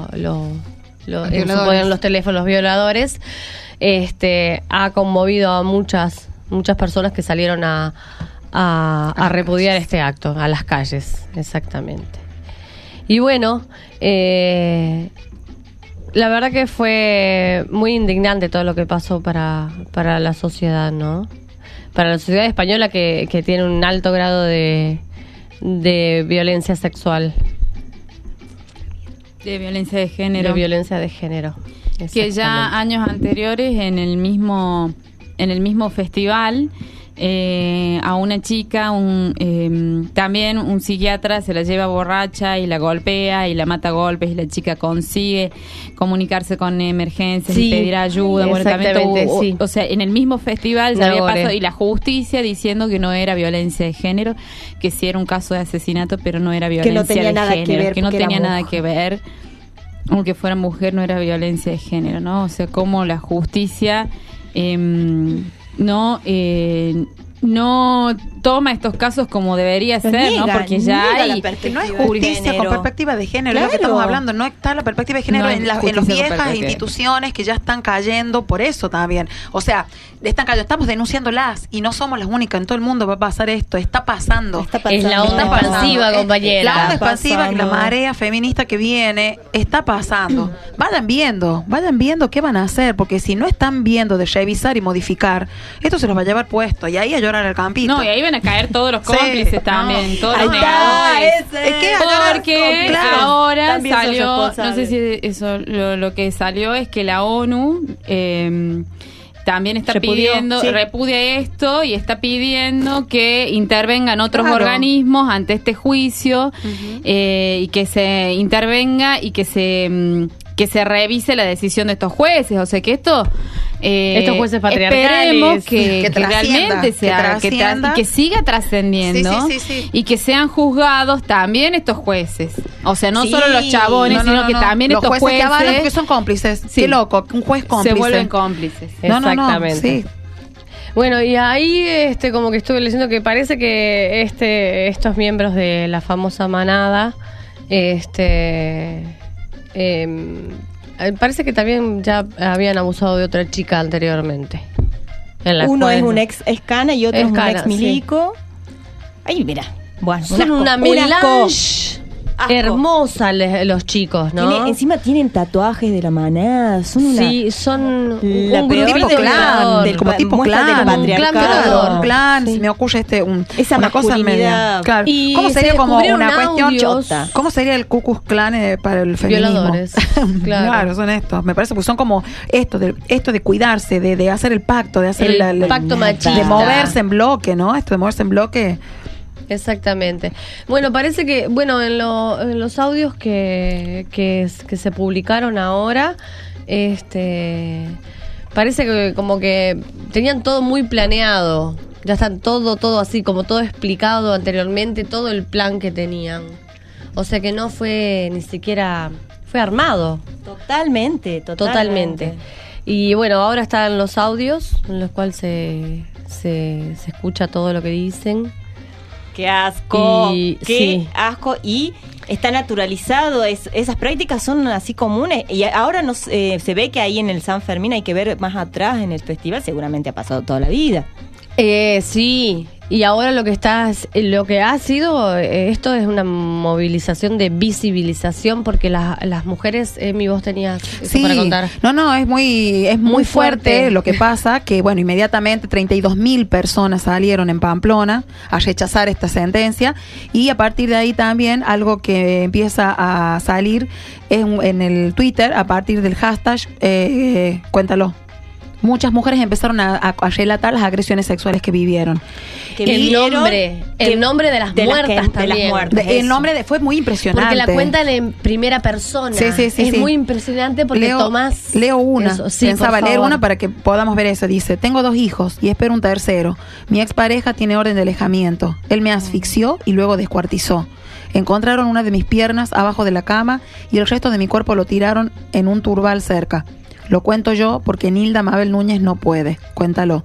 en los teléfonos violadores, ha conmovido a muchas personas que salieron a repudiar este acto, a las calles, exactamente. Y bueno, la verdad que fue muy indignante todo lo que pasó para la sociedad, ¿no? Para la sociedad española que tiene un alto grado de violencia sexual, De violencia de género. de violencia de género. Que ya años anteriores en el mismo festival a una chica también un psiquiatra se la lleva borracha y la golpea y la mata a golpes, y la chica consigue comunicarse con emergencias y Sí, pedir ayuda. Bueno, también exactamente, sí. o sea, en el mismo festival ya había Nagore. pasado, y la justicia diciendo que no era violencia de género, que sí era un caso de asesinato, pero no era violencia tenía de nada que género, ver que no porque era tenía nada mujer. que ver. Aunque fuera mujer, no era violencia de género, ¿no? O sea, como la justicia no toma estos casos como debería ser, ¿no? Porque ya niega hay... la perspectiva No es de justicia género. con perspectiva de género, es lo que Claro. estamos hablando. No está la perspectiva de género No en hay las justicia con viejas perspectiva. instituciones que ya están cayendo por eso también. O sea, están cayendo, estamos denunciándolas y no somos las únicas. En todo el mundo va a pasar esto, está pasando. Está Es la pasando. onda Está pasando. expansiva, compañera. La onda Está expansiva, pasando. la marea feminista que viene, está pasando. Vayan viendo qué van a hacer, porque si no están viendo de revisar y modificar, esto se los va a llevar puesto y ahí a llorar al campito. No, y ahí van a caer todos los Sí, cómplices también, no. todos Ahí los está, negadores. ese. Es que a llorar Porque claro, ahora también sos salió, no responsable. sé si eso, lo que salió es que la ONU también está Repudió, pidiendo, sí. repudia esto y está pidiendo que intervengan otros Claro. organismos ante este juicio y que se intervenga y que se que se revise la decisión de estos jueces. O sea, que estos jueces patriarcales, esperemos que trascienda, realmente se haga, y que siga trascendiendo, sí. y que sean juzgados también estos jueces. O sea, no Sí. solo los chabones, sino que también los estos jueces que avalan porque jueces son cómplices. Sí. Qué loco, un juez cómplice. se vuelven cómplices. Exactamente. Sí. Bueno, y ahí como que estuve leyendo que parece que estos miembros de la famosa manada, parece que también ya habían abusado de otra chica anteriormente. Uno es un ex Cana y otro es un Cana, ex milico. Ay, mira. Bueno, Son una melange hermosa los chicos, ¿no? Encima tienen tatuajes de la manada. Son una... Sí, son La un peor grupo de clan, del como tipo muestra clan. del patriarcado. Un clan, Sí. se me ocurre Esa una cosa masculinidad. media. Claro. Y ¿Cómo sería se como descubrieron una cuestión audios. chota? ¿Cómo sería el Ku Klux Klan para el feminismo? Violadores, claro. Son estos. Me parece que son como esto de cuidarse, de hacer el pacto, de hacer El pacto machista. de moverse en bloque, ¿no? Esto de moverse en bloque. Exactamente. Bueno, parece que, en los audios que se publicaron ahora, parece que como que tenían todo muy planeado. Ya están todo así, como todo explicado anteriormente, todo el plan que tenían. O sea que no fue ni siquiera, fue armado. Totalmente. Y bueno, ahora están los audios en los cuales se escucha todo lo que dicen. Qué asco, Y- qué sí. asco. Y está naturalizado, esas prácticas son así comunes. Y ahora se ve que ahí en el San Fermín, hay que ver más atrás en el festival, seguramente ha pasado toda la vida. Sí, y ahora lo que ha sido, esto es una movilización de visibilización, porque las mujeres, vos tenías eso para contar. No, es muy fuerte lo que pasa, que bueno, inmediatamente 32.000 personas salieron en Pamplona a rechazar esta sentencia, y a partir de ahí también algo que empieza a salir en el Twitter a partir del hashtag cuéntalo. Muchas mujeres empezaron a relatar las agresiones sexuales que vivieron. El nombre de las muertas también. El nombre fue muy impresionante. Porque la cuentan en primera persona. Sí. Es muy impresionante porque tomás... Leo una. Eso. Sí, Pensaba por leer favor. una para que podamos ver eso. Dice: tengo 2 hijos y espero un tercero. Mi expareja tiene orden de alejamiento. Él me asfixió y luego descuartizó. Encontraron una de mis piernas abajo de la cama y el resto de mi cuerpo lo tiraron en un turbal cerca. Lo cuento yo porque Nilda Mabel Núñez no puede. Cuéntalo.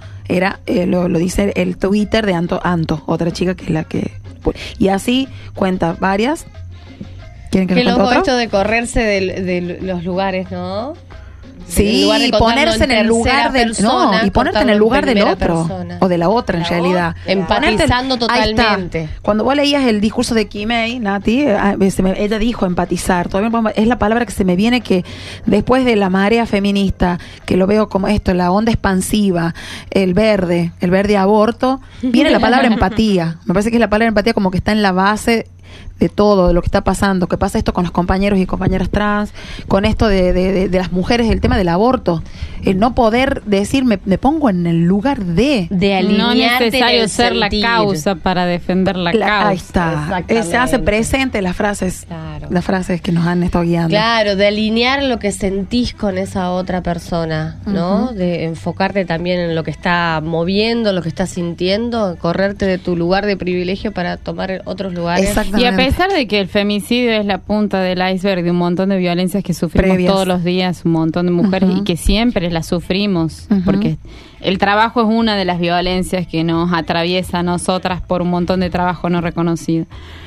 Lo dice el Twitter de Anto, otra chica que es la que... Y así cuenta varias. ¿Quieren que Qué les cuente loco otro? esto de correrse de los lugares, ¿no? Sí, En lugar de contarlo ponerse en el lugar tercera persona, y ponerte en contarlo el lugar del primera otro persona. o de la otra en realidad. Empatizando Ahí está. totalmente. Cuando vos leías el discurso de Kimei, Nati, ella dijo empatizar. Todavía es la palabra que se me viene, que después de la marea feminista, que lo veo como esto, la onda expansiva, el verde aborto, viene la palabra empatía. Me parece que es la palabra empatía como que está en la base de todo, de lo que está pasando, que pasa esto con los compañeros y compañeras trans, con esto de las mujeres, el tema del aborto, el no poder decir me pongo en el lugar de No alinearte es necesario en el ser sentir. la causa para defender la causa. ahí está. Exactamente. Se hace presente las frases, Claro. las frases que nos han estado guiando. Claro, de alinear lo que sentís con esa otra persona, ¿no? De enfocarte también en lo que está moviendo, lo que está sintiendo, correrte de tu lugar de privilegio para tomar otros lugares. Exactamente. Y a pesar de que el femicidio es la punta del iceberg de un montón de violencias que sufrimos Previas. todos los días, un montón de mujeres, y que siempre las sufrimos, porque el trabajo es una de las violencias que nos atraviesa a nosotras por un montón de trabajo no reconocido.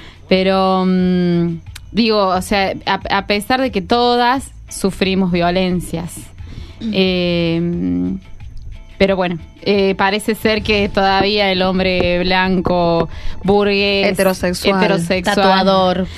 Pero digo, o sea, a pesar de que todas sufrimos violencias, pero bueno, parece ser que todavía el hombre blanco, burgués, Heterosexual. Tatuador.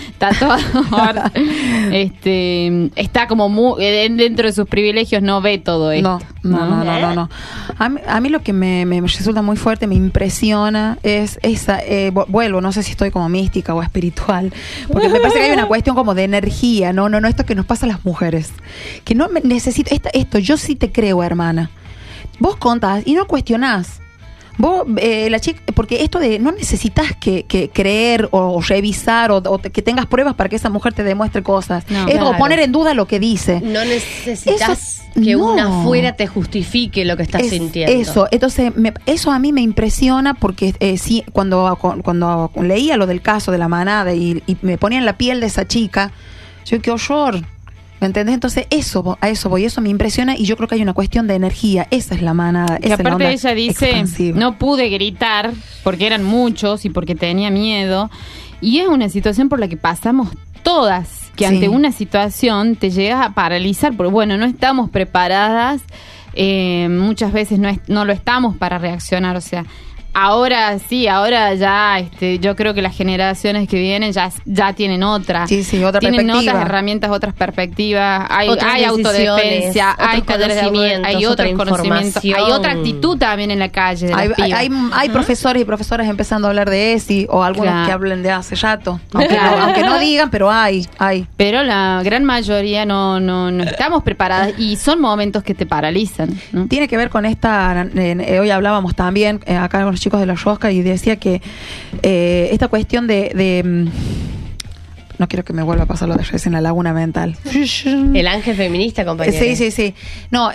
está como muy, dentro de sus privilegios, no ve todo esto. No. A mí lo que me resulta muy fuerte, me impresiona, es esa, vuelvo, no sé si estoy como mística o espiritual, porque me parece que hay una cuestión como de energía, no, esto que nos pasa a las mujeres, que no necesito, esto yo sí te creo, hermana. Vos contás y no cuestionás. Vos, la chica, porque esto de no necesitas que creer o revisar o que tengas pruebas para que esa mujer te demuestre cosas. No, Es claro. o poner en duda lo que dice. No necesitas que no. una afuera te justifique lo que estás sintiendo. Eso, entonces eso a mí me impresiona porque sí, cuando leía lo del caso de la manada y me ponía en la piel de esa chica, yo qué horror. ¿Me entendés? Entonces a eso voy, eso me impresiona y yo creo que hay una cuestión de energía, esa es la manada. Y aparte ella dice, no pude gritar porque eran muchos y porque tenía miedo. Y es una situación por la que pasamos todas, que Sí. ante una situación te llegas a paralizar, porque bueno, no estamos preparadas, muchas veces no lo estamos para reaccionar, o sea... Ahora sí, ahora ya yo creo que las generaciones que vienen ya tienen otra. Sí, otra tienen perspectiva. otras herramientas, otras perspectivas, hay Otras autodefensa, decisiones, hay otros talleres de conocimientos, hay otra otros conocimientos, hay información. otra actitud también en la calle de las pibas. Hay profesores y profesoras empezando a hablar de ESI o algunos Claro. que hablen de hace rato. Aunque, Claro. aunque no digan, pero hay. Pero la gran mayoría no estamos preparadas y son momentos que te paralizan, ¿no? Tiene que ver con hoy hablábamos también acá con los chicos de la Rosca y decía que esta cuestión de no quiero que me vuelva a pasar lo de recién la laguna mental. El ángel feminista, compañero. Sí. No,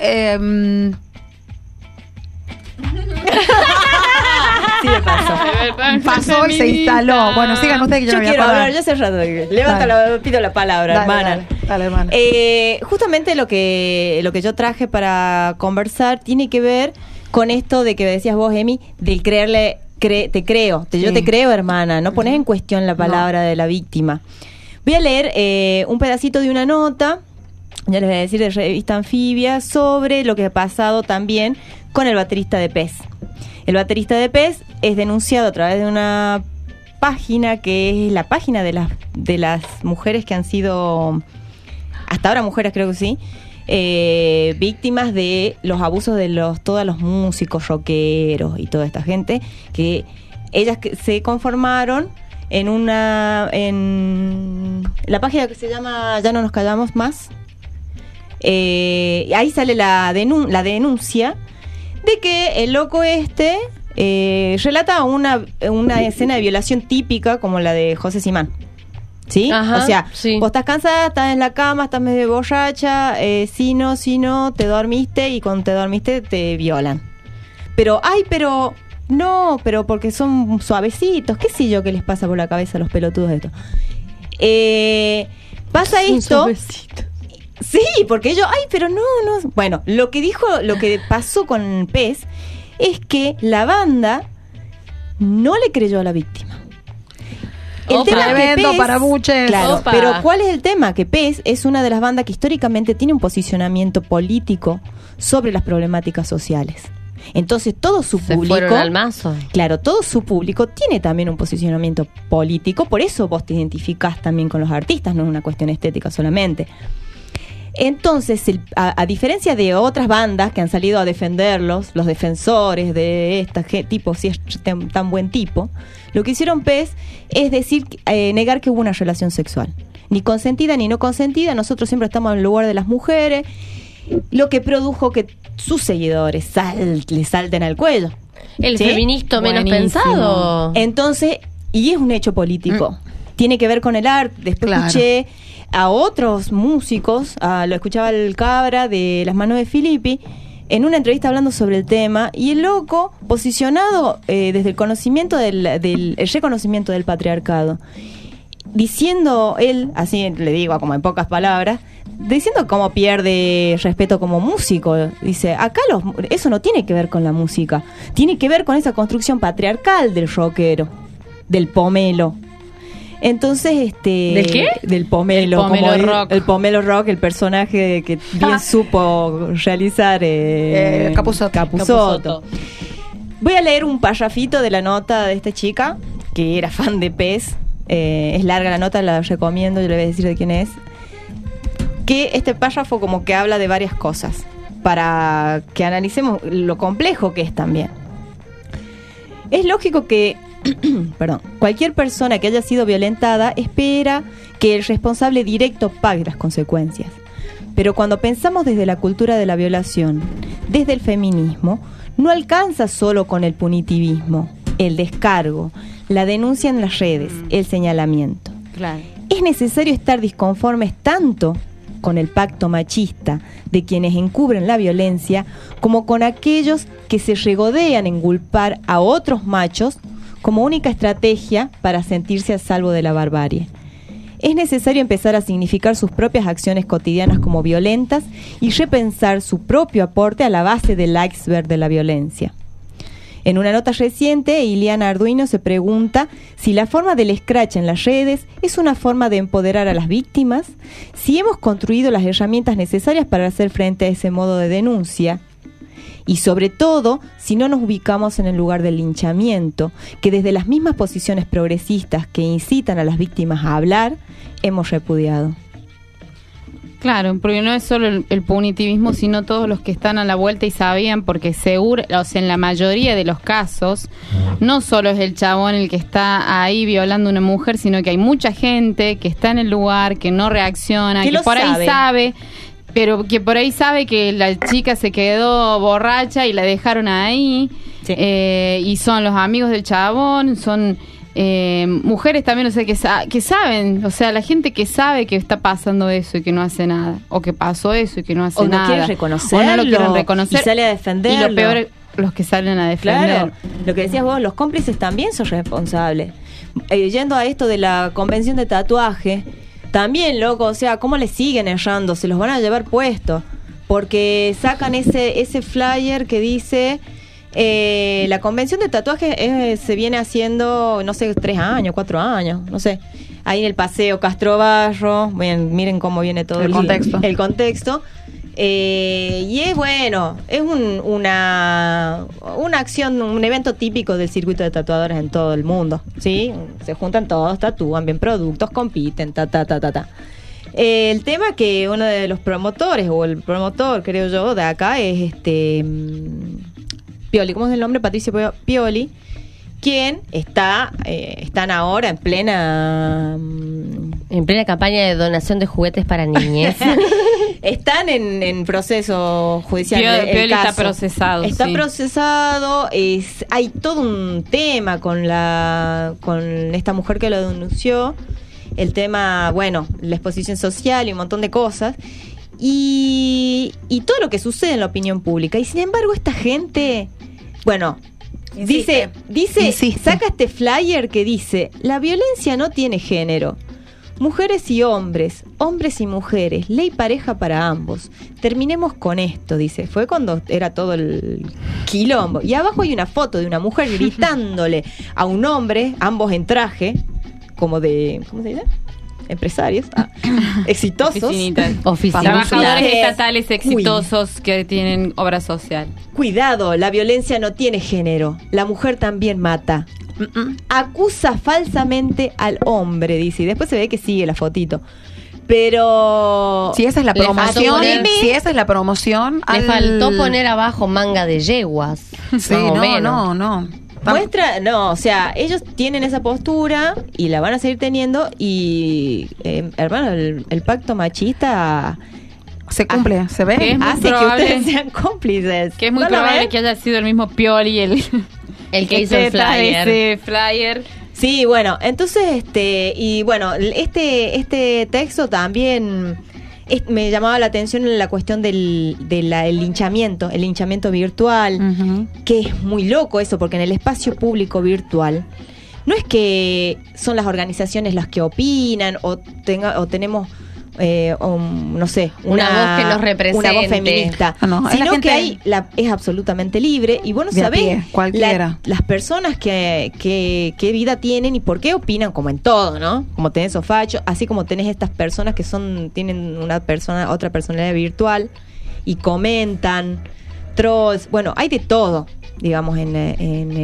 Sí me pasó. pasó y se instaló. Bueno, sigan ustedes que yo Yo me voy a quiero acordar. hablar, yo hace rato que levanto pido la palabra, Dale, hermana. dale, hermana. Justamente lo que yo traje para conversar tiene que ver con esto de que decías vos, Emi, del creerle, te creo, yo te creo, hermana, no pones en cuestión la palabra de la víctima. Voy a leer un pedacito de una nota, ya les voy a decir, de Revista Anfibia, sobre lo que ha pasado también con el baterista de Pez. El baterista de Pez es denunciado a través de una página que es la página de las mujeres que han sido, hasta ahora mujeres creo que sí, víctimas de los abusos de todos los músicos, rockeros y toda esta gente, que ellas se conformaron en la página que se llama Ya no nos callamos más. Ahí sale la denuncia de que el loco relata una escena de violación típica como la de José Simán. ¿Sí? Ajá, o sea, sí. vos estás cansada, estás en la cama, estás medio borracha, si no, te dormiste y cuando te dormiste te violan. Pero no, pero porque son suavecitos, qué sé yo qué les pasa por la cabeza a los pelotudos de esto. Pasa esto. Sí, porque ellos, pero no. Bueno, lo que pasó con Pez es que la banda no le creyó a la víctima. El tema es que Pez, para muchos. Claro, Opa. pero ¿cuál es el tema? Que Pez es una de las bandas que históricamente tiene un posicionamiento político sobre las problemáticas sociales. Entonces todo su Se público, fueron al mazo. claro, todo su público tiene también un posicionamiento político, por eso vos te identificás también con los artistas, no es una cuestión estética solamente. Entonces, a diferencia de otras bandas que han salido a defenderlos, los defensores de este tipo, si es tan buen tipo, lo que hicieron Pez es decir, negar que hubo una relación sexual. Ni consentida ni no consentida, nosotros siempre estamos en el lugar de las mujeres, lo que produjo que sus seguidores le salten al cuello. El ¿Sí? feminista menos Buenísimo. pensado. Entonces, y es un hecho político. Tiene que ver con el arte. Después Claro. escuché a otros músicos, lo escuchaba el Cabra de Las Manos de Filippi, en una entrevista hablando sobre el tema, y el loco posicionado desde el conocimiento el reconocimiento del patriarcado, diciendo él, así le digo como en pocas palabras, diciendo cómo pierde respeto como músico. Dice, acá eso no tiene que ver con la música, tiene que ver con esa construcción patriarcal del rockero, del pomelo. Entonces, ¿Del qué? Del pomelo. El pomelo rock. El pomelo rock, el personaje que bien supo realizar Capusotto. Voy a leer un párrafito de la nota de esta chica, que era fan de Pez. Es larga la nota, la recomiendo, yo le voy a decir de quién es. Que este párrafo como que habla de varias cosas, para que analicemos lo complejo que es también. Es lógico que cualquier persona que haya sido violentada espera que el responsable directo pague las consecuencias. Pero cuando pensamos desde la cultura de la violación, desde el feminismo, No alcanza solo con el punitivismo, el descargo, la denuncia en las redes, el señalamiento. Claro. Es necesario estar disconformes tanto con el pacto machista de quienes encubren la violencia, como con aquellos que se regodean en culpar a otros machos como única estrategia para sentirse a salvo de la barbarie. Es necesario empezar a significar sus propias acciones cotidianas como violentas y repensar su propio aporte a la base del iceberg de la violencia. En una nota reciente, Ileana Arduino se pregunta si la forma del scratch en las redes es una forma de empoderar a las víctimas, si hemos construido las herramientas necesarias para hacer frente a ese modo de denuncia, y sobre todo, si no nos ubicamos en el lugar del linchamiento, que desde las mismas posiciones progresistas que incitan a las víctimas a hablar, hemos repudiado. Claro, porque no es solo el punitivismo, sino todos los que están a la vuelta y sabían, porque seguro, o sea, en la mayoría de los casos, no solo es el chabón el que está ahí violando a una mujer, sino que hay mucha gente que está en el lugar, que no reacciona, que por ahí sabe, pero que por ahí sabe que la chica se quedó borracha y la dejaron ahí, sí. Y son los amigos del chabón, son... mujeres también, o sea, que saben, o sea, la gente que sabe que está pasando eso y que no hace nada, o que pasó eso y que no hace nada, o no quieren reconocerlo, o no lo quieren reconocer y sale a defenderlo. Y lo peor, los que salen a defender. Claro, lo que decías vos, los cómplices también son responsables. Yendo a esto de la convención de tatuaje, también, loco, o sea, ¿cómo le siguen errando? Se los van a llevar puestos, porque sacan ese flyer que dice... la convención de tatuajes se viene haciendo, no sé, 3 años, 4 años, no sé. Ahí en el paseo Castrobarro, miren cómo viene todo el contexto. Y es bueno, es una acción, un evento típico del circuito de tatuadores en todo el mundo, ¿sí? Se juntan todos, tatúan, ven productos, compiten, El tema que uno de los promotores, o el promotor, creo yo, de acá es Pioli, ¿cómo es el nombre? Patricio Pioli, quien están ahora en plena campaña de donación de juguetes para niñez. Están en proceso judicial. Pioli está procesado. Está procesado. Hay todo un tema con esta mujer que lo denunció. El tema, bueno, la exposición social y un montón de cosas. Y todo lo que sucede en la opinión pública. Y sin embargo, esta gente, bueno, dice, saca este flyer que dice: la violencia no tiene género. Mujeres y hombres, hombres y mujeres, ley pareja para ambos. Terminemos con esto, dice. Fue cuando era todo el quilombo. Y abajo hay una foto de una mujer gritándole a un hombre, ambos en traje, como de, ¿cómo se dice? Empresarios exitosos, trabajadores estatales exitosos que tienen obra social. Cuidado, la violencia no tiene género. La mujer también mata. Acusa falsamente al hombre, dice, y después se ve que sigue la fotito. Pero si esa es la promoción, le faltó poner abajo manga de yeguas. Sí, no. Muestra, no, o sea, ellos tienen esa postura y la van a seguir teniendo. Y hermano, el pacto machista se cumple, se ve, que hace que ustedes sean cómplices. Que es muy probable que haya sido el mismo Pioli el que hizo el flyer. Ese flyer. Sí, bueno, entonces este texto también me llamaba la atención en la cuestión del linchamiento, el linchamiento virtual, que es muy loco eso, porque en el espacio público virtual no es que son las organizaciones las que opinan o tenemos no sé, una voz que nos represente, una voz feminista, sino que es absolutamente libre y vos no sabés las personas que vida tienen y por qué opinan, como en todo, ¿no? Como tenés esos fachos, así como tenés estas personas que tienen otra personalidad virtual y comentan, trolls, bueno, hay de todo, digamos, en la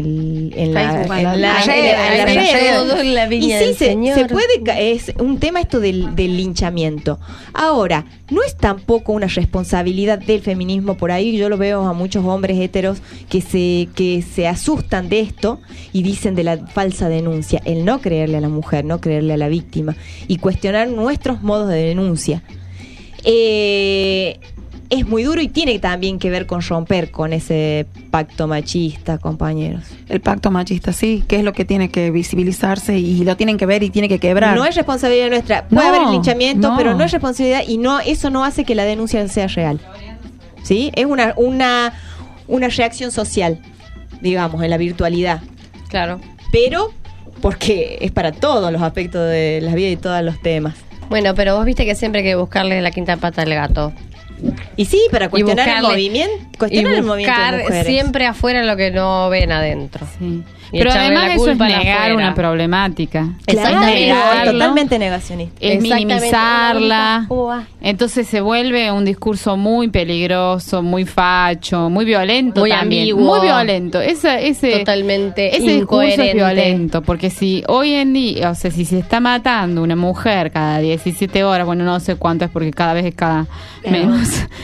red. Y sí, se puede, es un tema esto del linchamiento. Ahora, no es tampoco una responsabilidad del feminismo por ahí. Yo lo veo a muchos hombres héteros que se asustan de esto y dicen de la falsa denuncia, el no creerle a la mujer, no creerle a la víctima y cuestionar nuestros modos de denuncia. es muy duro y tiene también que ver con romper con ese pacto machista, compañeros. El pacto machista, sí, que es lo que tiene que visibilizarse y lo tienen que ver y tiene que quebrar. No es responsabilidad nuestra. Puede No, haber el linchamiento, no. pero no es responsabilidad y eso no hace que la denuncia sea real. ¿Sí? Es una reacción social, digamos, en la virtualidad. Claro. Pero porque es para todos los aspectos de la vida y todos los temas. Bueno, pero vos viste que siempre hay que buscarle la quinta pata al gato. Y sí, para cuestionar el buscarle- movimiento, Y cuestionar el movimiento de buscar mujeres. siempre afuera lo que no ven adentro. Sí. Y Pero echarle además la eso es culpa a negar afuera. una problemática. Claro, negarlo. totalmente negacionista. Es Exactamente. minimizarla. ¿Cómo va? Entonces se vuelve un discurso muy peligroso, muy facho, muy violento Muy también. ambiguo. Muy violento. Ese Totalmente discurso incoherente. es violento, porque si hoy en día, o sea, si se está matando una mujer cada 17 horas, bueno, no sé cuánto es porque cada vez es cada menos,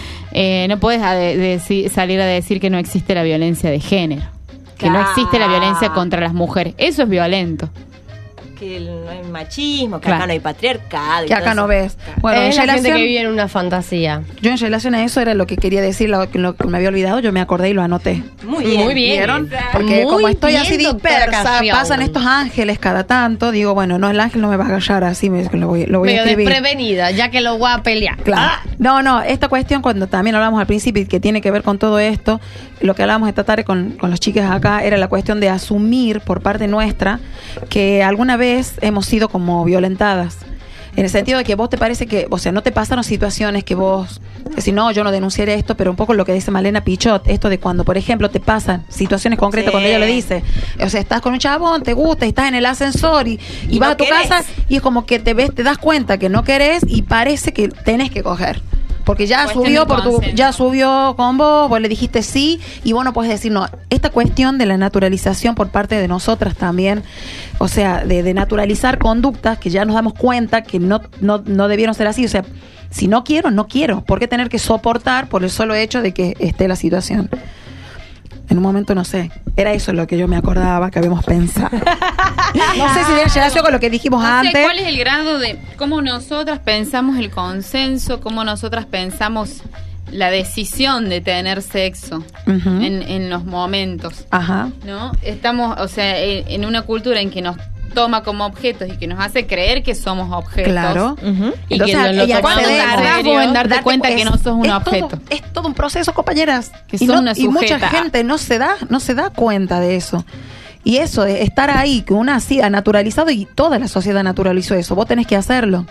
no puedes salir a decir que no existe la violencia de género, que no existe la violencia contra las mujeres. Eso es violento. Que no hay machismo, que Claro. acá no hay patriarcado. y Que todo acá eso. no ves. Bueno, en Es la gente relación, que vive en una fantasía. yo en relación a eso era lo que quería decir, lo que me había olvidado, yo me acordé y lo anoté. Muy bien. Muy bien. ¿Vieron? Porque Muy como estoy bien, así doctora dispersa, Carrión. pasan estos ángeles cada tanto, digo, bueno, no, el ángel no me va a agarrar así, lo voy a Medio escribir. desprevenida, ya que lo voy a pelear. Claro. No, esta cuestión cuando también hablamos al principio y que tiene que ver con todo esto, lo que hablábamos esta tarde con los chicas acá era la cuestión de asumir por parte nuestra que alguna vez hemos sido como violentadas. En el sentido de que vos te parece que, o sea, no te pasaron situaciones que vos, si no, yo no denunciaré esto, pero un poco lo que dice Malena Pichot, esto de cuando, por ejemplo, te pasan situaciones concretas, Sí. cuando ella lo dice, o sea, estás con un chabón, te gusta, y estás en el ascensor y Y vas no a tu querés. casa y es como que te das cuenta que no querés y parece que tenés que coger. Porque ya Cuestión subió del consenso. ya subió con vos le dijiste sí y vos no podés decir no. Esta cuestión de la naturalización por parte de nosotras también, o sea, de naturalizar conductas que ya nos damos cuenta que no debieron ser así. O sea, si no quiero, no quiero. ¿Por qué tener que soportar por el solo hecho de que esté la situación? En un momento, no sé, era eso lo que yo me acordaba que habíamos pensado. No sé si viene relación con lo que dijimos No sé antes. cuál es el grado de cómo nosotras pensamos el consenso, cómo nosotras pensamos la decisión de tener sexo Ujú. en los momentos, Ajá. ¿no? Estamos, o sea, en una cultura en que nos toma como objetos y que nos hace creer que somos objetos. Claro. Ujú. Y que nos lo y tomamos ¿Cuándo en tardás serio? vos en darte cuenta cu- que no sos un objeto? Es todo un proceso, compañeras. Que y, sos una y mucha sujeta. gente no se da cuenta de eso. Y eso, de estar ahí, que una así ha naturalizado y toda la sociedad naturalizó eso. Vos tenés que hacerlo.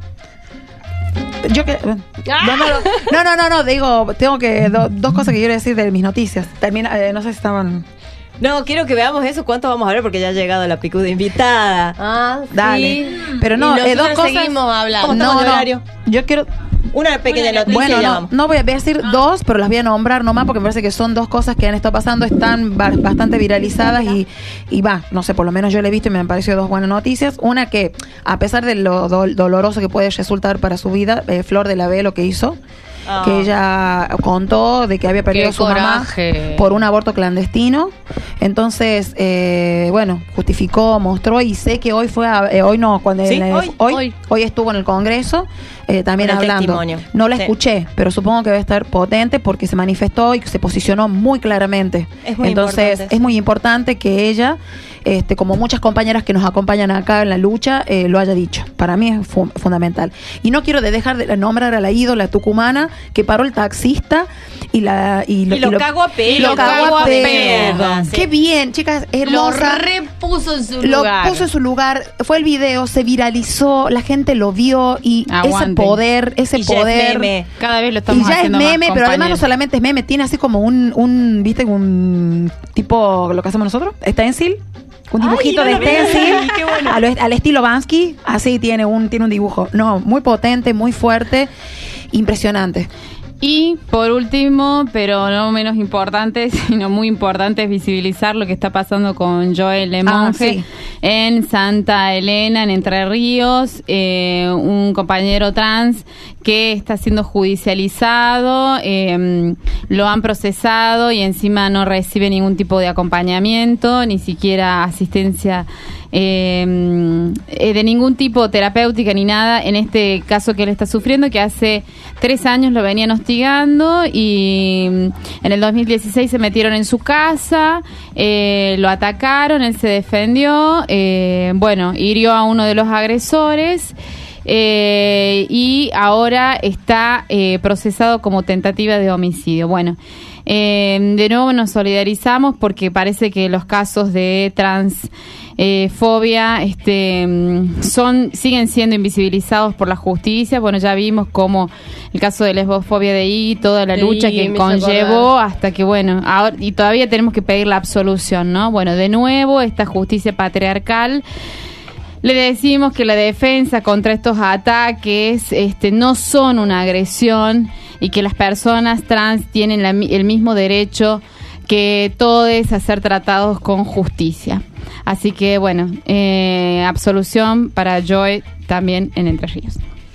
Yo que no, digo, tengo que dos cosas que quiero decir de mis noticias. Termina, no sé si estaban. No, quiero que veamos eso. ¿Cuánto vamos a hablar? Porque ya ha llegado la picuda invitada. Ah, Dale. sí. Pero no, Y nosotros dos cosas. seguimos hablando. ¿Cómo estamos de horario? Yo quiero. Una pequeña noticia Bueno, y ya no, vamos. no voy a decir dos, pero las voy a nombrar nomás porque me parece que son dos cosas que han estado pasando, están bastante viralizadas y va, no sé, por lo menos yo le he visto y me han parecido dos buenas noticias. Una que, a pesar de lo doloroso que puede resultar para su vida, Flor de la B lo que hizo, Ah. que ella contó de que había perdido Qué a su mamá coraje. por un aborto clandestino. Entonces, bueno, justificó, mostró y sé que hoy fue, hoy no, cuando Sí, hoy estuvo en el Congreso también Con el hablando. testimonio. No la Sí. escuché, pero supongo que debe estar potente porque se manifestó y se posicionó muy claramente. Es muy Entonces, importante. es muy importante que ella, como muchas compañeras que nos acompañan acá en la lucha, lo haya dicho. Para mí es fundamental. Y no quiero dejar de nombrar a la ídola tucumana que paró el taxista y lo cagó a pedo. y lo cagó a pedo. Sí. Qué bien, chicas, Lo hermosa. repuso en su Lo lugar. puso en su lugar, fue el video, se viralizó, la gente lo vio y Aguante. ese Y ya es poder. meme. Cada vez lo Y estamos ya es haciendo meme, más, pero además no compañeros. solamente es meme, tiene así como viste, un tipo, lo que hacemos nosotros, stencil, un dibujito Ay, no de lo vi. stencil, Qué bueno. al estilo Bansky, así tiene un dibujo. No, muy potente, muy fuerte, impresionante. Y por último, pero no menos importante, sino muy importante, es visibilizar lo que está pasando con Joel Le Monge sí. en Santa Elena, en Entre Ríos, un compañero trans que está siendo judicializado, lo han procesado y encima no recibe ningún tipo de acompañamiento, ni siquiera asistencia de ningún tipo terapéutica ni nada en este caso que él está sufriendo, que hace 3 años lo venía hostigando y en el 2016 se metieron en su casa, lo atacaron, él se defendió, hirió a uno de los agresores. Y ahora está procesado como tentativa de homicidio. Bueno, de nuevo nos solidarizamos porque parece que los casos de transfobia siguen siendo invisibilizados por la justicia. Bueno, ya vimos como el caso de lesbofobia de ahí, toda la lucha que conllevó hasta que, ahora, y todavía tenemos que pedir la absolución, ¿no? Bueno, de nuevo, esta justicia patriarcal. Le decimos que la defensa contra estos ataques no son una agresión y que las personas trans tienen el mismo derecho que todos a ser tratados con justicia. Así que, absolución para Joy también en Entre Ríos.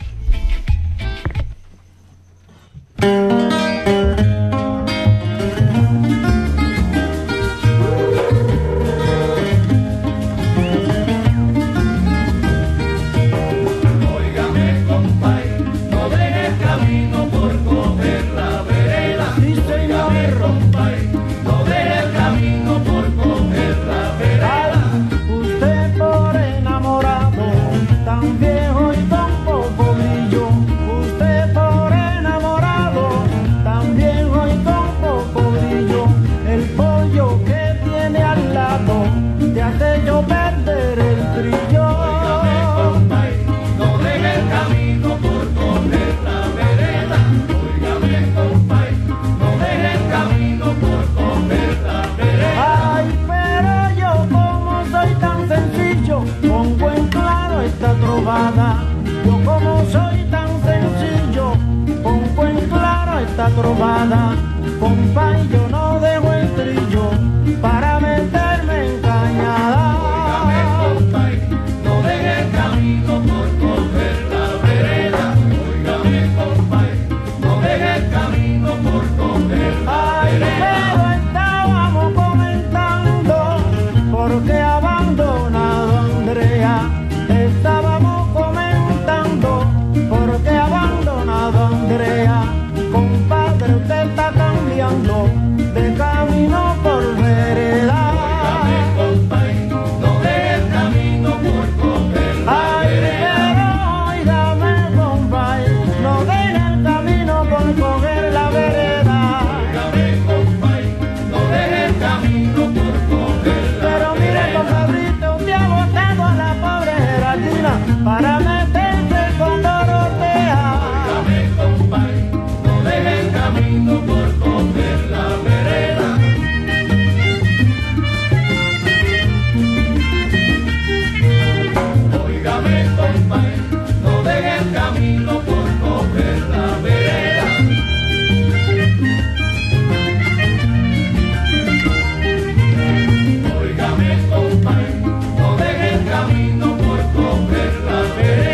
Yo como soy tan sencillo, pongo en claro esta trovada, compa, y yo no dejo el trillo para meterme en cañada. Óigame, compa, no deje el camino por coger la vereda. Óigame, compa, no deje el camino por coger la vereda. Pero estábamos comentando porque abandonado Andrea. Estábamos comentando porque abandonado Andrea. Compadre, usted está cambiando de camino por vereda. Óigame, compadre, no deje el camino por coger la vereda. Óigame, compadre, no deje el camino por coger la vereda. Óigame, compadre, no deje el camino por coger la vereda. Pero mire, compadrito, usted ha botado a la pobre Geraldina para meterse con Dorotea. Óigame, compadre, no deje el camino por coger la vereda. Óigame, compadre, no deje el camino por coger la vereda. Óigame, compadre, no deje el camino por coger la vereda.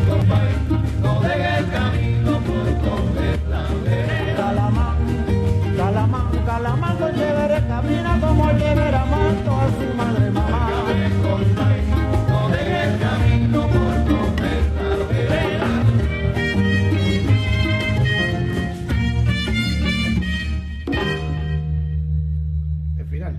No deje el camino por donde la vereda. Calamán, con chévere camina como chévere amando a su madre mamá. No deje el camino por donde la vereda. El final.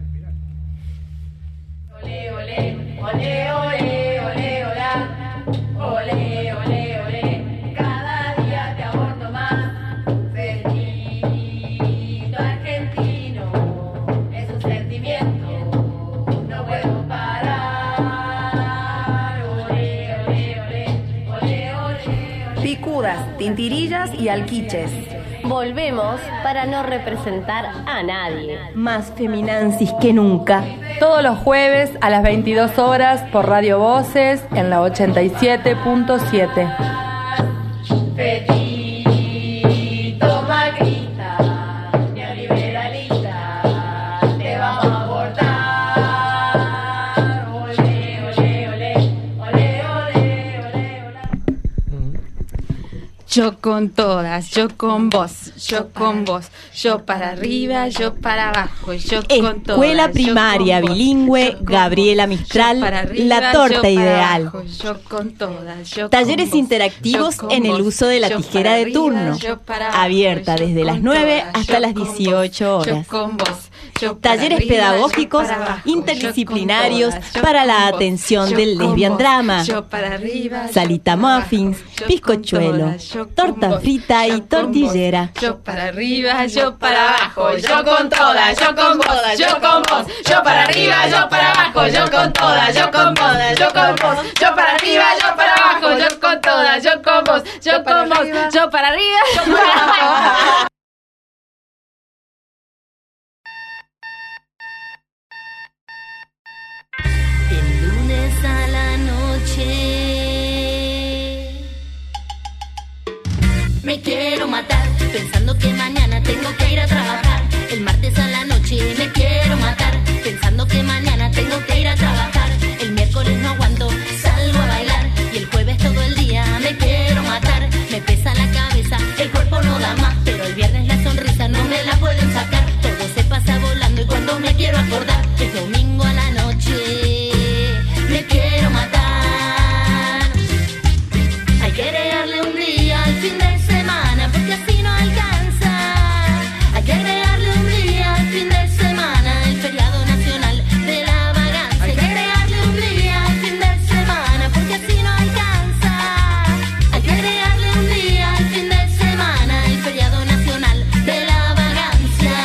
Ole, ole, ole, ole, ole, hola. Ole, ole, ole, cada día te aborto más. Felicito argentino, es un sentimiento, no puedo parar. Ole, ole, ole, ole, ole, ole. Picudas, tintirillas y alquiches. Volvemos para no representar a nadie. Más feminazis que nunca. Todos los jueves a las 22 horas por Radio Voces en la 87.7. Petito macrista, neoliberalista, te vamos a abortar. Ole, ole, ole, ole, ole, ole, ole. Yo con todas, yo con vos, yo con vos, yo para arriba, yo para abajo, yo con todas. Escuela primaria bilingüe, Gabriela Mistral, la torta ideal. Yo con todas, yo Talleres con vos, interactivos yo con en el vos, uso de la yo tijera para de arriba, turno. yo para abajo, Abierta yo desde las con 9 todas, hasta yo las con vos, 18 horas. Yo con vos, yo para Talleres arriba, pedagógicos yo para abajo, interdisciplinarios yo con todas, yo para la con vos, atención yo del con lesbian vos, drama. yo para arriba, yo Salita para muffins, abajo, yo bizcochuelo, con todas, yo con torta vos, frita y yo con tortillera. vos, yo para arriba, yo para abajo, Yo con todas, yo con vos, yo con vos, yo para arriba, yo para abajo, yo con todas, yo con vos, yo con vos, yo para arriba, yo para abajo, yo con todas, yo con vos, yo con vos, yo para arriba, yo para abajo. El lunes a la noche me quiero matar, pensando que mañana tengo que ir a trabajar. El martes a la noche me quiero matar, pensando que mañana tengo que ir a trabajar. El miércoles no aguanto, salgo a bailar. Y el jueves todo el día me quiero matar. Me pesa la cabeza, el cuerpo no da más, pero el viernes la sonrisa no me la pueden sacar. Todo se pasa volando y cuando me quiero acordar es domingo a la noche. Me quiero matar. Hay que agregarle un día al fin de semana porque así no alcanza. Hay que agregarle un día al fin de semana, el feriado nacional de la vagancia. Hay que agregarle un día al fin de semana porque así no alcanza. Hay que agregarle un día al fin de semana, el feriado nacional de la vagancia.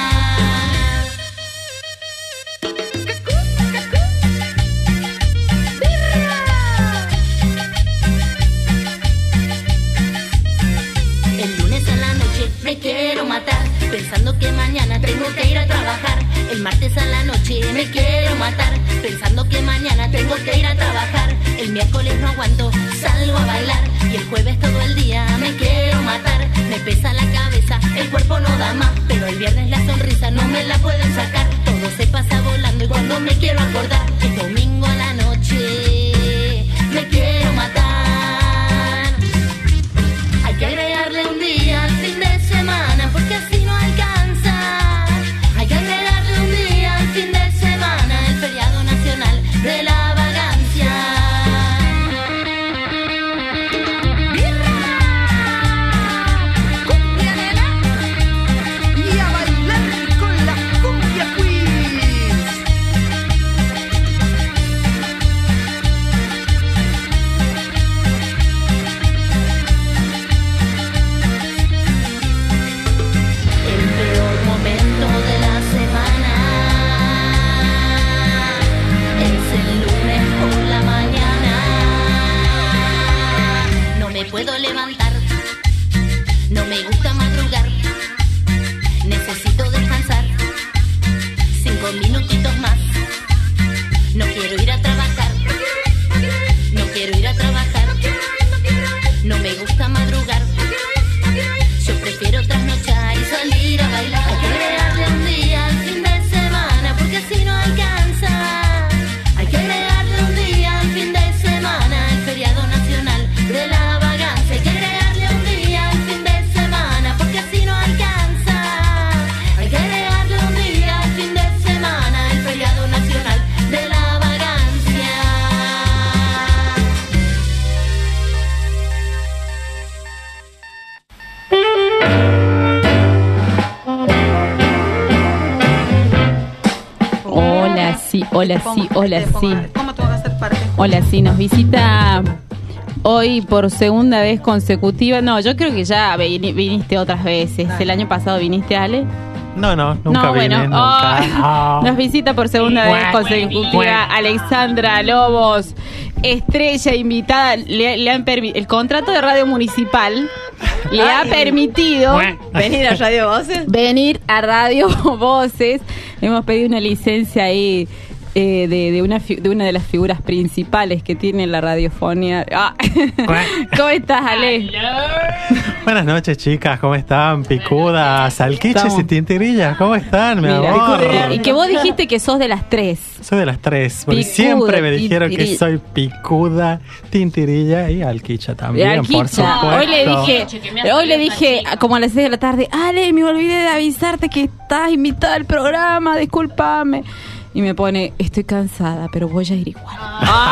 El lunes a la noche me quiero matar, pensando que mañana tengo que ir a trabajar. El martes a la noche me quiero matar, pensando que mañana tengo que ir a trabajar. El miércoles no aguanto, salgo a bailar. Y el jueves todo el día me quiero matar. Me pesa la cabeza, el cuerpo no da más, pero el viernes la sonrisa no me la pueden sacar. Todo se pasa volando y cuando me quiero acordar es domingo a la noche. Me quiero matar. Hay que agregarle un día al fin de semana porque así no alcanza. Hay que agregarle un día al fin de semana, el feriado nacional de la vagancia. ¡Birra! ¡Cumbia, nena! Y a bailar con la cumbia quiz. El peor momento de la semana es el lunes por la mañana. No me puedo levantar, no me gusta madrugar, necesito descansar 5 minutitos más. No quiero ir a trabajar, no quiero ir a trabajar, no me gusta madrugar. Yo prefiero trasnochar y salir a bailar. Hay que agregarle un día al fin de semana porque así no alcanza. Hay que agregarle un día al fin de semana, el feriado nacional de la vagancia. Hola, ¿Cómo sí, hola, sí. ¿Cómo tengo que hacer parte? Hola, sí, nos visita hoy por segunda vez consecutiva. No, yo creo que ya viniste otras veces. El año pasado viniste, Ale. No, nunca vine, nunca. Nos visita por segunda vez consecutiva Alexandra Lobos, estrella invitada. Le han el contrato de Radio Municipal le ha permitido venir a Radio Voces. Venir a Radio Voces. Hemos pedido una licencia ahí de una de las figuras principales que tiene la radiofonía. ¿Cómo estás, Ale? Buenas noches, chicas, ¿cómo están? Picudas, alquiches y tintirillas, ¿cómo están, mi amor? Y que vos dijiste que sos de las 3. Soy de las 3, porque Picuda, siempre me dijeron tintirilla. que soy picuda, tintirilla y alquicha también, por supuesto. Hoy le dije, como a las 6 de la tarde, Ale, me olvidé de avisarte que estás invitada al programa, discúlpame. Y me pone, estoy cansada, pero voy a ir igual.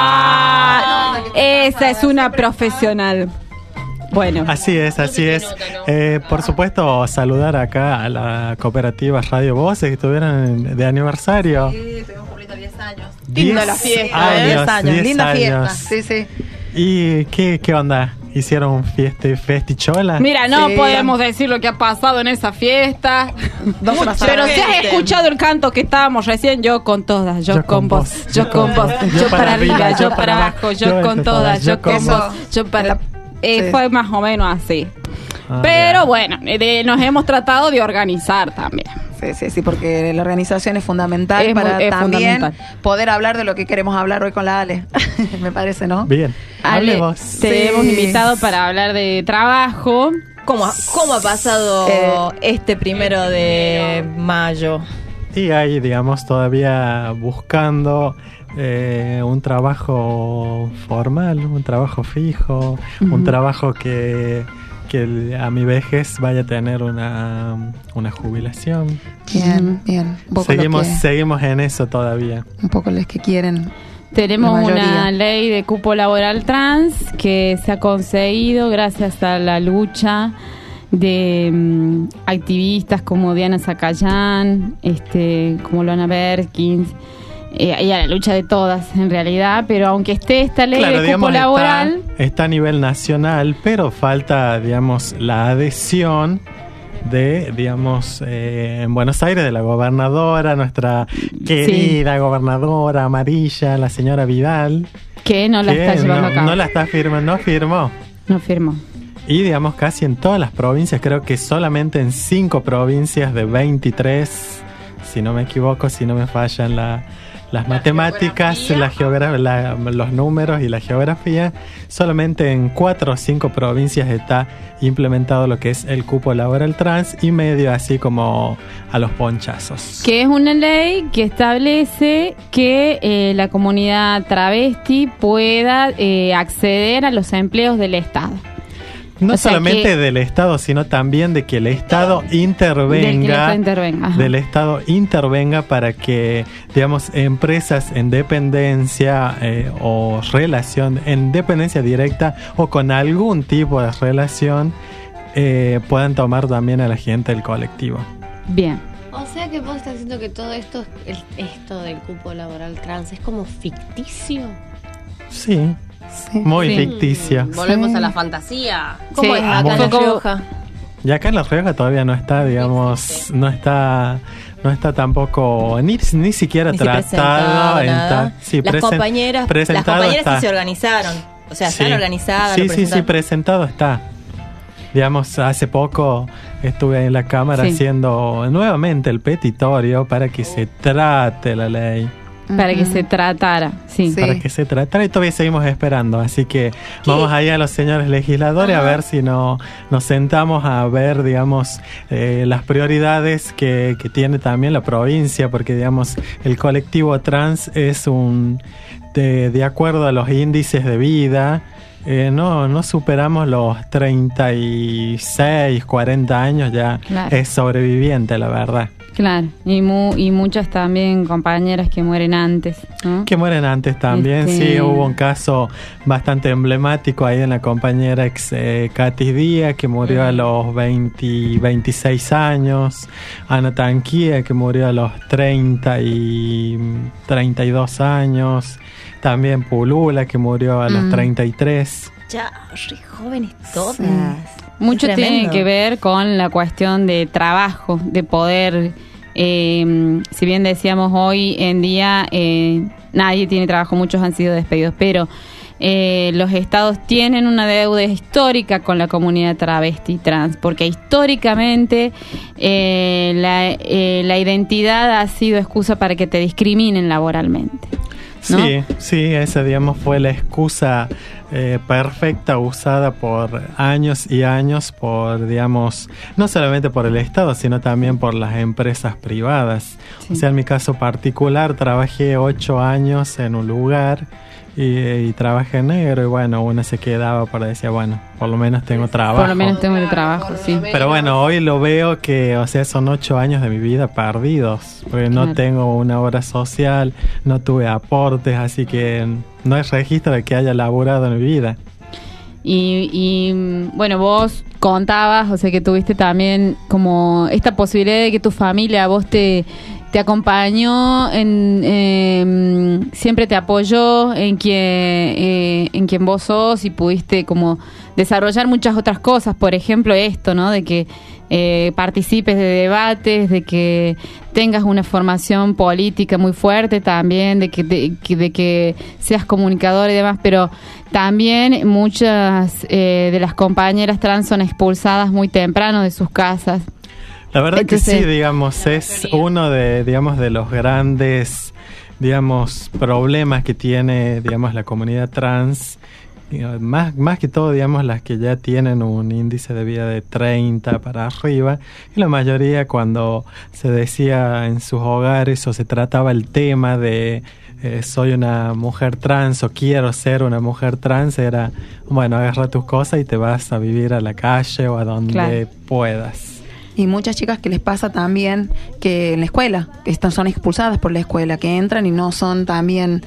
Esa es una profesional. Bueno. Así es. Por supuesto, saludar acá a la cooperativa Radio Voces que estuvieron de aniversario. Sí, tuvimos cumplido 10 años. 10 Linda la fiesta, 10 años. Linda fiesta. Años. Sí. ¿Y qué onda? ¿Hicieron festichola? Mira, no podemos decir lo que ha pasado en esa fiesta. Pero si has escuchado el canto que estábamos recién, yo con todas, yo con vos, yo con vos, yo para arriba, yo para abajo, yo con todas, yo con vos, yo para... Fue más o menos así. Pero bueno, nos hemos tratado de organizar también. Sí, porque la organización es fundamental para también poder hablar de lo que queremos hablar hoy con la Ale. Me parece, ¿no? Bien. Ale, te hemos invitado para hablar de trabajo. ¿Cómo ha pasado este 1 de mayo? Y ahí, digamos, todavía buscando un trabajo formal, un trabajo fijo, un trabajo que a mi vejez vaya a tener una jubilación. Bien. Seguimos en eso todavía. Un poco los que quieren. Tenemos una ley de cupo laboral trans que se ha conseguido gracias a la lucha de activistas como Diana Zacayán, como Luana Berkins, y a la lucha de todas en realidad, pero aunque esté esta ley de cupo laboral está a nivel nacional, pero falta, digamos, la adhesión de, digamos, en Buenos Aires, de la gobernadora, nuestra querida gobernadora amarilla, la señora Vidal, que no la está llevando a cabo. No la está firmando, no firmó. Y digamos casi en todas las provincias, creo que solamente en 5 provincias de 23, si no me equivoco, si no me fallan las matemáticas, los números y la geografía, solamente en 4 o 5 provincias está implementado lo que es el cupo laboral trans, y medio así como a los ponchazos. Que es una ley que establece que la comunidad travesti pueda acceder a los empleos del Estado. No solamente del Estado, sino también de que el Estado intervenga. Del Estado intervenga para que, digamos, empresas en dependencia o relación, en dependencia directa o con algún tipo de relación, puedan tomar también a la gente del colectivo. Bien. O sea que vos estás diciendo que todo esto del cupo laboral trans es como ficticio. Sí. Muy ficticio. Volvemos a la fantasía. ¿Cómo es acá en La Rioja? Y acá en La Rioja todavía no está, digamos, no está tampoco ni siquiera tratado. Las compañeras sí se organizaron. O sea, están organizadas. Sí, presentado está. Digamos, hace poco estuve en la Cámara haciendo nuevamente el petitorio para que se trate la ley. Para que se tratara, para que se tratara, y todavía seguimos esperando. Así que vamos ahí a los señores legisladores a ver si nos sentamos a ver, digamos, las prioridades que tiene también la provincia, porque, digamos, el colectivo trans es de acuerdo a los índices de vida, no superamos los 36, 40 años, ya es sobreviviente, la verdad. Claro, y muchas también compañeras que mueren antes, ¿no? Que mueren antes también, sí, hubo un caso bastante emblemático ahí en la compañera Katy Díaz, que murió a los 26 años, Ana Tanquía, que murió a los 32 años, también Pulula, que murió a los 33. Ya, re jóvenes todas. Sí. Mucho tiene que ver con la cuestión de trabajo, de poder... si bien decíamos hoy en día nadie tiene trabajo, muchos han sido despedidos, pero los estados tienen una deuda histórica con la comunidad travesti y trans, porque históricamente la identidad ha sido excusa para que te discriminen laboralmente, ¿no? Sí, esa, digamos, fue la excusa perfecta usada por años y años por, digamos, no solamente por el Estado, sino también por las empresas privadas. Sí. O sea, en mi caso particular, trabajé 8 años en un lugar y trabajé en negro, y bueno, uno se quedaba para decir, bueno, por lo menos tengo trabajo. Por lo menos tengo el trabajo, sí. Pero bueno, hoy lo veo que, o sea, son 8 años de mi vida perdidos, porque no tengo una obra social, no tuve aportes, así que no hay registro de que haya laburado en mi vida. Y bueno, vos contabas, o sea, que tuviste también como esta posibilidad de que tu familia a vos te acompañó, siempre te apoyó en quien vos sos, y pudiste como desarrollar muchas otras cosas, por ejemplo esto, ¿no? De que participes de debates, de que tengas una formación política muy fuerte también, de que seas comunicador y demás, pero también muchas de las compañeras trans son expulsadas muy temprano de sus casas. La verdad que sí, digamos, es uno de, digamos, de los grandes, digamos, problemas que tiene, digamos, la comunidad trans, más que todo, digamos, las que ya tienen un índice de vida de 30 para arriba, y la mayoría, cuando se decía en sus hogares o se trataba el tema de soy una mujer trans o quiero ser una mujer trans, era, bueno, agarra tus cosas y te vas a vivir a la calle o a donde puedas. Y muchas chicas que les pasa también que en la escuela, que son expulsadas por la escuela, que entran y no son también,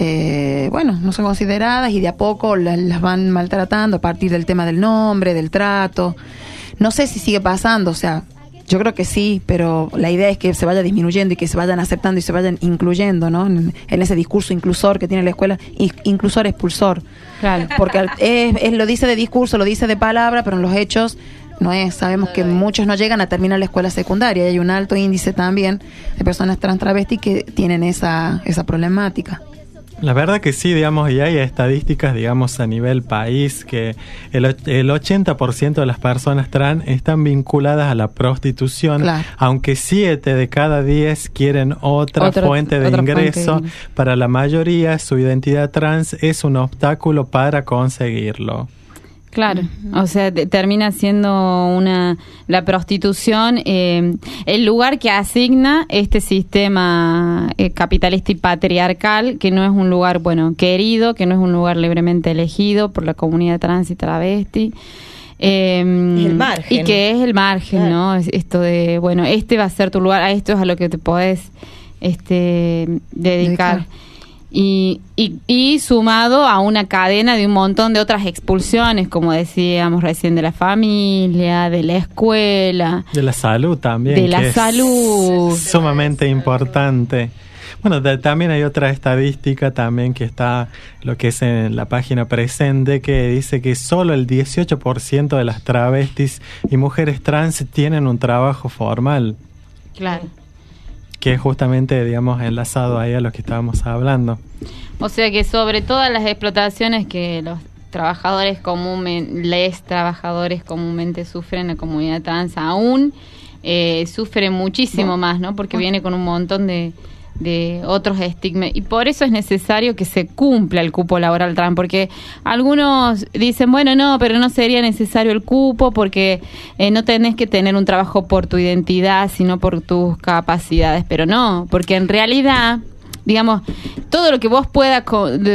no son consideradas, y de a poco las van maltratando a partir del tema del nombre, del trato. No sé si sigue pasando, o sea, yo creo que sí, pero la idea es que se vaya disminuyendo y que se vayan aceptando y se vayan incluyendo, ¿no? En ese discurso inclusor que tiene la escuela, inclusor expulsor. Claro. Porque lo dice de discurso, lo dice de palabra, pero en los hechos no es. Sabemos que muchos no llegan a terminar la escuela secundaria, y hay un alto índice también de personas trans travestis que tienen esa problemática. La verdad que sí, digamos, y hay estadísticas, digamos, a nivel país, que el 80% de las personas trans están vinculadas a la prostitución, claro, aunque 7 de cada 10 quieren otra fuente de ingreso. Para la mayoría, su identidad trans es un obstáculo para conseguirlo. Claro, o sea, termina siendo la prostitución el lugar que asigna este sistema capitalista y patriarcal, que no es un lugar, bueno, querido, que no es un lugar libremente elegido por la comunidad trans y travesti. El margen. Y que es el margen, claro, ¿no? Esto de, bueno, este va a ser tu lugar, a esto es a lo que te podés dedicar. Y sumado a una cadena de un montón de otras expulsiones, como decíamos recién, de la familia, de la escuela, de la salud también, de la salud, sumamente importante. Bueno, también hay otra estadística también que está, lo que es en la página presente, que dice que solo el 18% de las travestis y mujeres trans tienen un trabajo formal. Claro. Que es justamente, digamos, enlazado ahí a lo que estábamos hablando. O sea que sobre todas las explotaciones que los trabajadores comúnmente sufren, la comunidad trans aún sufre muchísimo más, ¿no? Porque viene con un montón de otros estigmas, y por eso es necesario que se cumpla el cupo laboral trans, porque algunos dicen, bueno, no, pero no sería necesario el cupo porque no tenés que tener un trabajo por tu identidad, sino por tus capacidades, pero no, porque en realidad, digamos, todo lo que vos puedas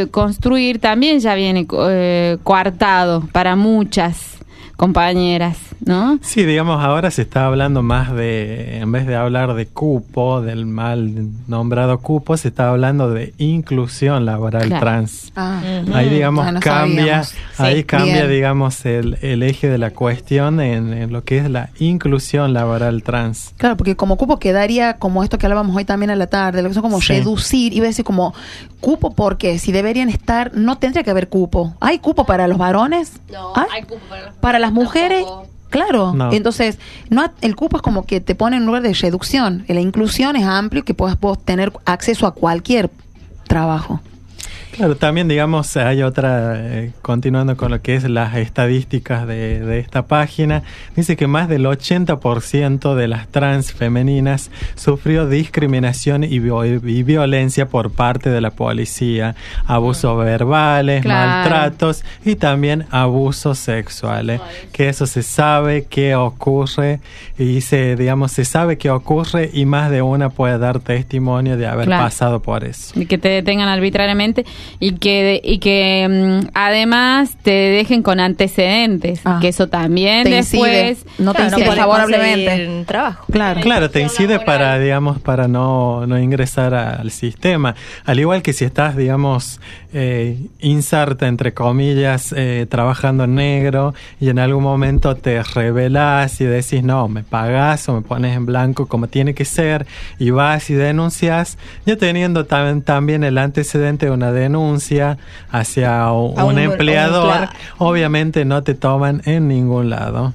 construir también ya viene coartado para muchas compañeras. ¿no? Sí, digamos, ahora se está hablando más de, en vez de hablar de cupo, del mal nombrado cupo, se está hablando de inclusión laboral trans. Ahí, digamos, cambia, Bien. digamos, el eje de la cuestión en lo que es la inclusión laboral trans. Claro, porque como cupo quedaría como esto que hablábamos hoy también a la tarde, lo que son como reducir, iba a decir como cupo, porque si deberían estar, no tendría que haber cupo. ¿Hay cupo para los varones? No, hay cupo para las mujeres. Tampoco. Claro, No. entonces el cupo es como que te pone en un lugar de reducción. La inclusión es amplio, que puedas vos tener acceso a cualquier trabajo. Claro, también, digamos, hay otra, continuando con lo que es las estadísticas de esta página, dice que más del 80% de las trans femeninas sufrió discriminación y violencia por parte de la policía, abusos verbales, maltratos y también abusos sexuales, que eso se sabe que ocurre y se sabe que ocurre y más de una puede dar testimonio de haber pasado por eso. Y que te detengan arbitrariamente. Y que además te dejen con antecedentes, que eso también te después incide. No te incide favorablemente en trabajo. Claro, te incide para, digamos, para no ingresar al sistema. Al igual que si estás, digamos, inserta, entre comillas, trabajando en negro y en algún momento te rebelás y decís, no, me pagás o me pones en blanco como tiene que ser, y vas y denuncias, ya teniendo también el antecedente de una denuncia hacia un empleador, obviamente no te toman en ningún lado.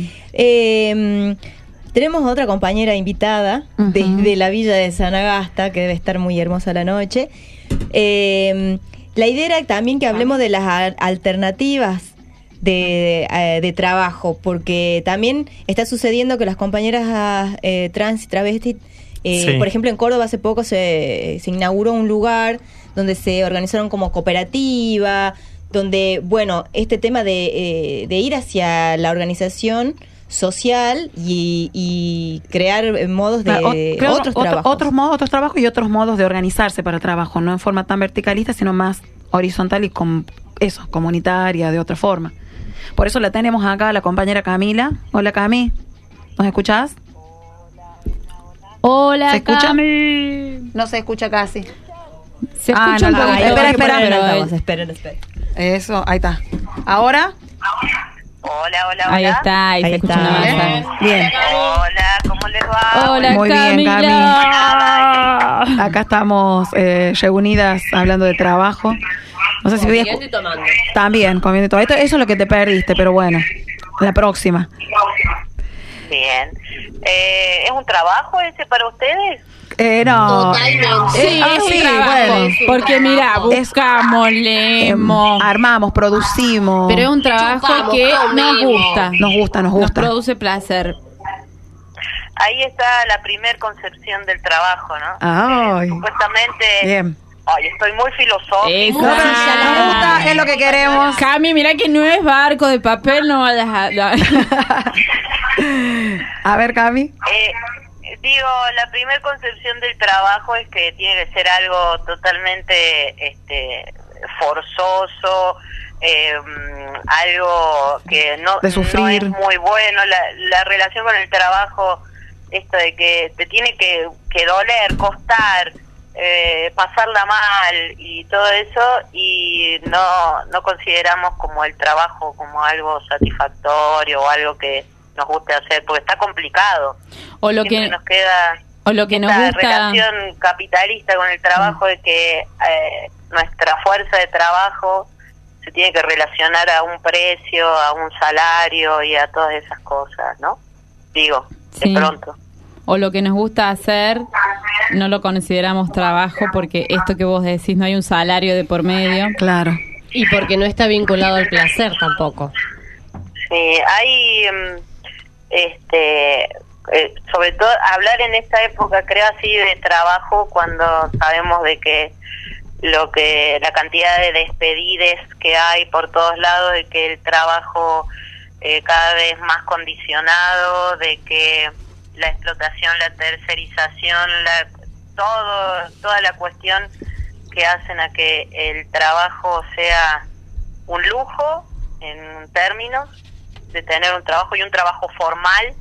Tenemos otra compañera invitada desde la villa de Sanagasta, que debe estar muy hermosa la noche. La idea era también que hablemos de las alternativas de trabajo, porque también está sucediendo que las compañeras trans y travestis, por ejemplo, en Córdoba hace poco se inauguró un lugar donde se organizaron como cooperativa, donde, bueno, este tema de ir hacia la organización social y crear modos de otros trabajos. Otros trabajos y otros modos de organizarse para el trabajo, no en forma tan verticalista, sino más horizontal y comunitaria, de otra forma. Por eso la tenemos acá, la compañera Camila. Hola, Cami, ¿nos escuchás? Hola, ¿se escucha? Cami. No se escucha casi. Se escucha un poquito. Espera. Eso, ahí está. ¿Ahora? Hola. Ahí está, ahí se escucha una más. Bien. Hola, ¿cómo les va? Hola, muy Camila. bien, Cami. Acá estamos reunidas hablando de trabajo. No sé si Comiendo y tomando. también comiendo todo. Eso es lo que te perdiste, pero bueno, la próxima. Bien. ¿Es un trabajo ese para ustedes? No. Totalmente. Sí, es un trabajo. bueno. Porque mira, buscamos, leemos, armamos, producimos. pero es un trabajo Chupamos, que nos comemos. gusta. Nos gusta. Produce placer. Ahí está la primer concepción del trabajo, ¿no? Ay. Supuestamente... Bien. Ay, estoy muy filosófica. Esa. Nos gusta, es lo que queremos. Cami, mira que no es barco de papel, no vayas a... A ver, Cami. Digo, la primer concepción del trabajo es que tiene que ser algo totalmente forzoso, algo que no es muy bueno. La relación con el trabajo, esto de que te tiene que doler, costar, pasarla mal y todo eso, y no consideramos como el trabajo como algo satisfactorio o algo que nos guste hacer, porque está complicado. O lo Siempre que nos queda nos gusta, relación capitalista con el trabajo, de que nuestra fuerza de trabajo se tiene que relacionar a un precio, a un salario y a todas esas cosas, ¿no? Digo, Sí. de pronto. o lo que nos gusta hacer, no lo consideramos trabajo, porque esto que vos decís, no hay un salario de por medio. Claro. Y porque no está vinculado al placer tampoco. Sí, hay sobre todo hablar en esta época, creo, así de trabajo, cuando sabemos de que la cantidad de despedides que hay por todos lados, de que el trabajo cada vez más condicionado, de que la explotación, la tercerización, toda la cuestión que hacen a que el trabajo sea un lujo en términos, de tener un trabajo y un trabajo formal,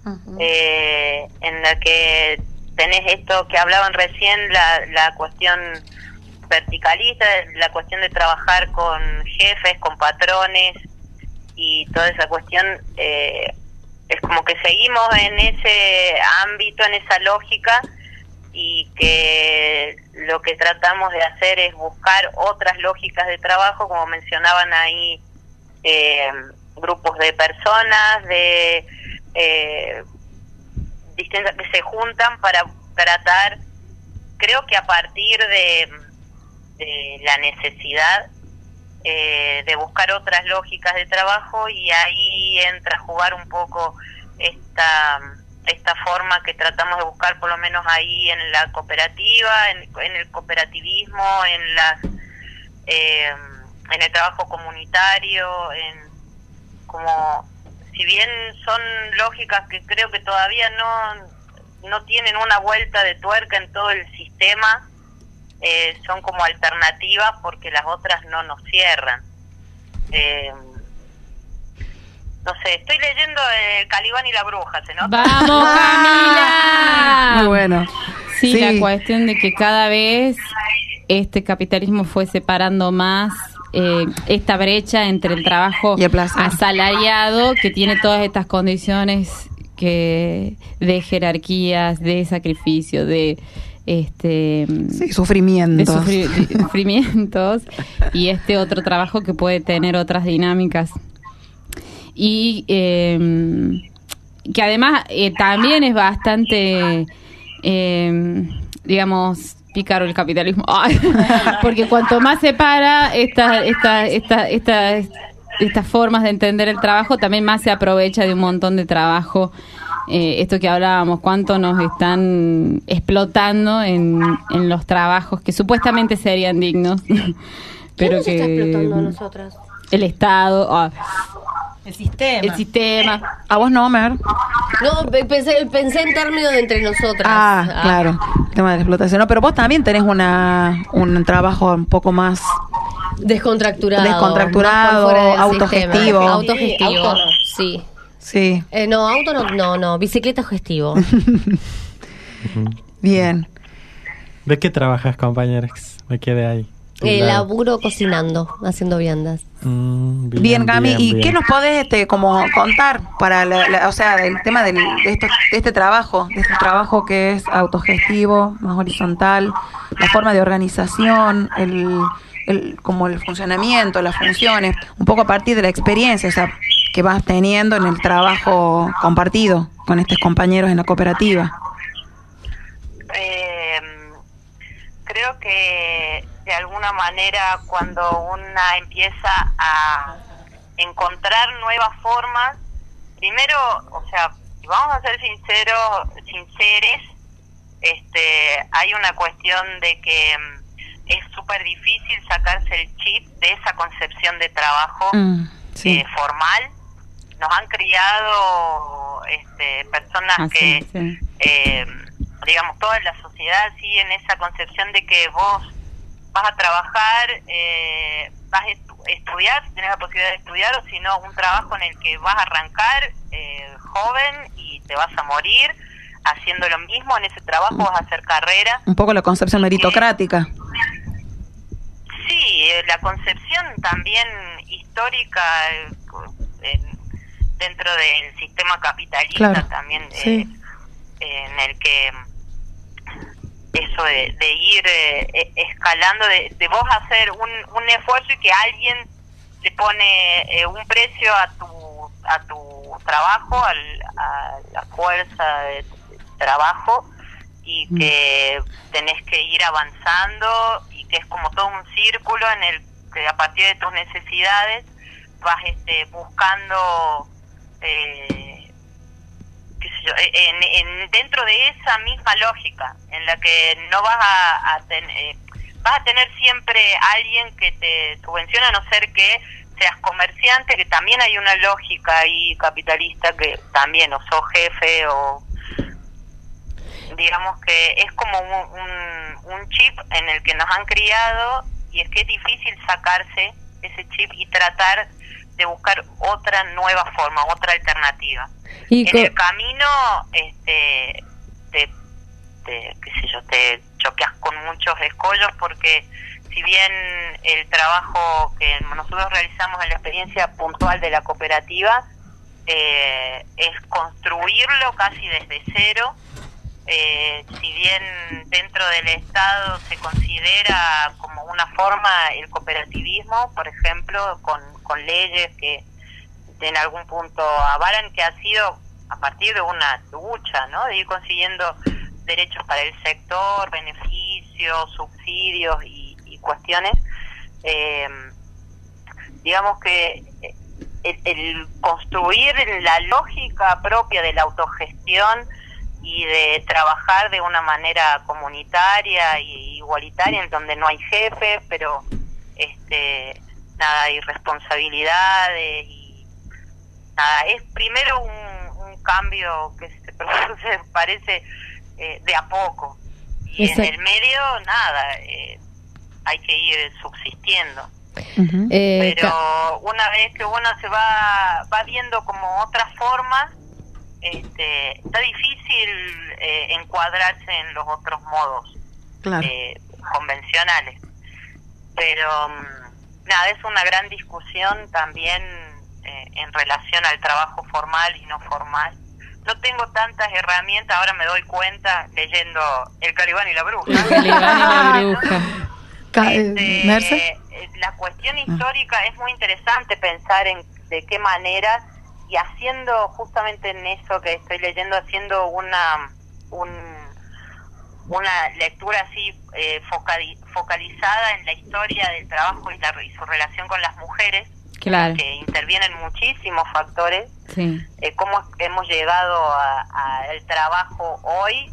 en la que tenés esto que hablaban recién, la cuestión verticalista, la cuestión de trabajar con jefes, con patrones y toda esa cuestión. Es como que seguimos en ese ámbito, en esa lógica, y que lo que tratamos de hacer es buscar otras lógicas de trabajo, como mencionaban ahí, grupos de personas distintas que se juntan para tratar, creo que a partir de la necesidad de buscar otras lógicas de trabajo, y ahí entra a jugar un poco esta forma que tratamos de buscar, por lo menos ahí en la cooperativa, en el cooperativismo, en el trabajo comunitario, como si bien son lógicas que creo que todavía no tienen una vuelta de tuerca en todo el sistema, son como alternativas porque las otras no nos cierran. No sé, estoy leyendo Calibán y la bruja, ¿se nota? ¡Vamos, Camila! Muy bueno. Sí, la cuestión de que cada vez este capitalismo fue separando más esta brecha entre el trabajo asalariado, que tiene todas estas condiciones de jerarquías, de sacrificio, de sufrimientos. Sufrimientos, y este otro trabajo que puede tener otras dinámicas. Y que además también es bastante, digamos, pícaro el capitalismo. Porque cuanto más separa estas formas de entender el trabajo, también más se aprovecha de un montón de trabajo. Esto que hablábamos, cuánto nos están explotando en los trabajos que supuestamente serían dignos. Pero ¿quién nos está explotando a nosotras? El Estado. El sistema. ¿A vos no, Mer? No, pensé en términos de entre nosotras. Claro, el tema de la explotación. No, pero vos también tenés un trabajo un poco más descontracturado, autogestivo. Autogestivo, sí. Sí. No, bicicleta gestivo. Bien. ¿De qué trabajas, compañeros? Me quedé ahí. Laburo cocinando, haciendo viandas. Bien, Cami, ¿y qué nos podés como contar para o sea, el tema de este trabajo que es autogestivo, más horizontal, la forma de organización, como el funcionamiento, las funciones, un poco a partir de la experiencia, o sea, que vas teniendo en el trabajo compartido con estos compañeros en la cooperativa? Creo que de alguna manera cuando una empieza a encontrar nuevas formas, primero, o sea, vamos a ser sinceros, hay una cuestión de que es súper difícil sacarse el chip de esa concepción de trabajo formal. Nos han criado personas que digamos, toda la sociedad sigue en esa concepción de que vos vas a trabajar, vas a estudiar, si tenés la posibilidad de estudiar, o si no, un trabajo en el que vas a arrancar joven y te vas a morir haciendo lo mismo, en ese trabajo vas a hacer carrera. Un poco la concepción meritocrática. Sí, la concepción también histórica dentro del sistema capitalista, también en el que eso de ir escalando, de vos hacer un esfuerzo y que alguien le pone un precio a tu trabajo, a la fuerza de trabajo, y que tenés que ir avanzando, y que es como todo un círculo en el que a partir de tus necesidades vas buscando dentro de esa misma lógica en la que no vas a tener siempre alguien que te subvencione, a no ser que seas comerciante, que también hay una lógica ahí capitalista, que también o sos jefe, o digamos que es como un chip en el que nos han criado, y es que es difícil sacarse ese chip y tratar de buscar otra nueva forma, otra alternativa. Y en el camino, qué sé yo, te choqueas con muchos escollos, porque si bien el trabajo que nosotros realizamos en la experiencia puntual de la cooperativa es construirlo casi desde cero, si bien dentro del Estado se considera como una forma el cooperativismo, por ejemplo, con leyes que en algún punto avalan, que ha sido a partir de una lucha, ¿no? De ir consiguiendo derechos para el sector, beneficios, subsidios y cuestiones. Digamos que el construir la lógica propia de la autogestión y de trabajar de una manera comunitaria y igualitaria, en donde no hay jefe, pero nada, hay responsabilidades y nada, es primero un cambio que se produce, parece, de a poco, y Exacto. en el medio nada, hay que ir subsistiendo. Pero una vez que uno se va viendo como otras formas, está difícil encuadrarse en los otros modos convencionales. Pero nada, es una gran discusión también en relación al trabajo formal y no formal. No tengo tantas herramientas, ahora me doy cuenta leyendo El Calibán y la Bruja. El Calibán y la Bruja. ¿Merce? La cuestión histórica es muy interesante pensar en de qué manera, y haciendo justamente en eso que estoy leyendo, haciendo una lectura así focalizada en la historia del trabajo y su relación con las mujeres, Claro. que intervienen muchísimos factores. Sí. Cómo hemos llegado al trabajo hoy,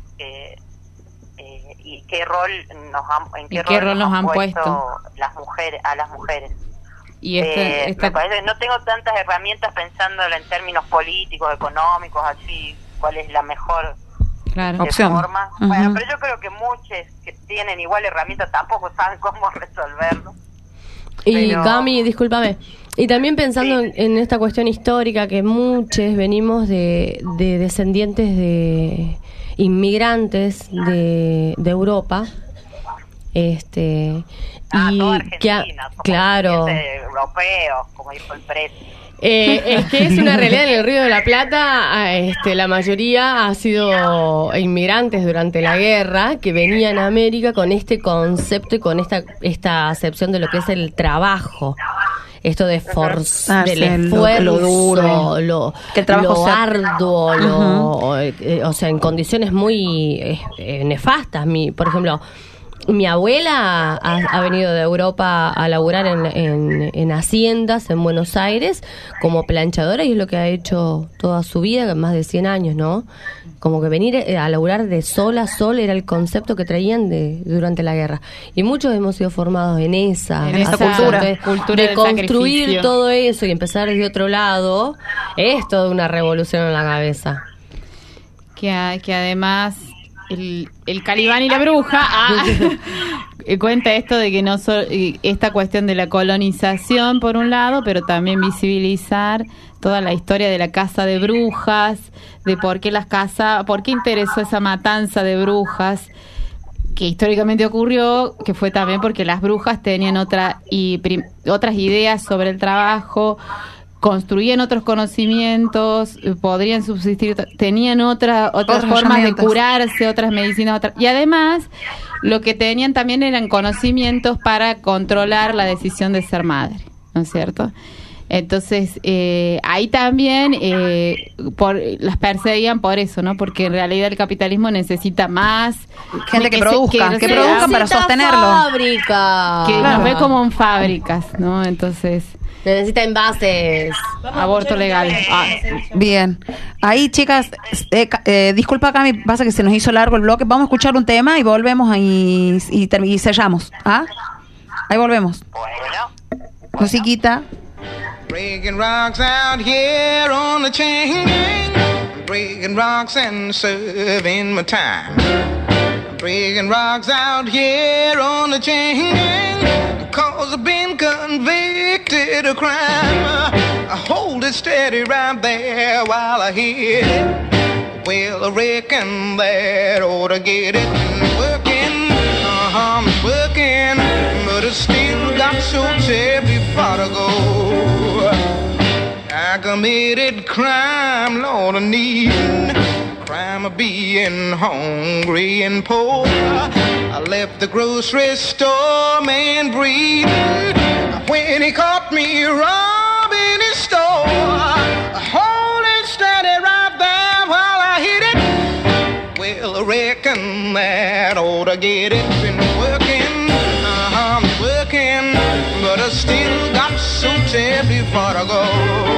y qué rol en qué rol nos han puesto a las mujeres. Y me parece, no tengo tantas herramientas pensándolo en términos políticos, económicos, así cuál es la mejor opción. forma. Bueno, pero yo creo que muchos que tienen igual herramientas tampoco saben cómo resolverlo. Y Pero- Cami, discúlpame. Y también pensando en esta cuestión histórica, que muchos venimos de descendientes de inmigrantes de Europa, y toda que Argentina, como claro, europeos, como dijo el precio. es que es una realidad. En el Río de la Plata, la mayoría ha sido inmigrantes durante la guerra, que venían a América con este concepto y con esta acepción de lo que es el trabajo. Esto de del esfuerzo, lo duro, que el trabajo lo sea arduo, o sea, en condiciones muy nefastas. Por ejemplo, mi abuela ha venido de Europa a laburar en haciendas en Buenos Aires como planchadora, y es lo que ha hecho toda su vida, más de 100 años, ¿no? Como que venir a laburar de sol a sol era el concepto que traían durante la guerra. Y muchos hemos sido formados en esa cultura de del construir sacrificio. todo eso y empezar desde otro lado. Es toda una revolución en la cabeza. Que además el Calibán y la Bruja cuenta esto de que no esta cuestión de la colonización por un lado, pero también visibilizar toda la historia de la caza de brujas, de por qué interesó esa matanza de brujas, que históricamente ocurrió, que fue también porque las brujas tenían otras ideas sobre el trabajo, construían otros conocimientos, podrían subsistir, tenían otras formas de herramientas. curarse, otras medicinas, y además lo que tenían también eran conocimientos para controlar la decisión de ser madre, ¿no es cierto? Entonces, ahí también las perseguían por eso, ¿no? Porque en realidad el capitalismo necesita más Gente que produzca para sostenerlo. Fábrica. Que nos ve como en fábricas, ¿no? Entonces, necesita envases. Aborto legal. Bien. Ahí, chicas, disculpa, Cami, pasa que se nos hizo largo el bloque. Vamos a escuchar un tema y volvemos y sellamos. ¿Ah? Ahí volvemos. Musiquita. Breaking rocks out here on the chain gang. Breaking rocks and serving my time. Breaking rocks out here on the chain gang. Cause I've been convicted of crime. hold it steady right there while I hit it. Well, I reckon that ought to get it. Working, working, but I still got so terribly far to go. I committed crime, Lord, I need crime of being hungry and poor. I left the grocery store man breathing when he caught me robbing his store. Hold it steady right there while I hit it. Well, I reckon that ought to get it. Been working, working, but I still got so terribly far to go.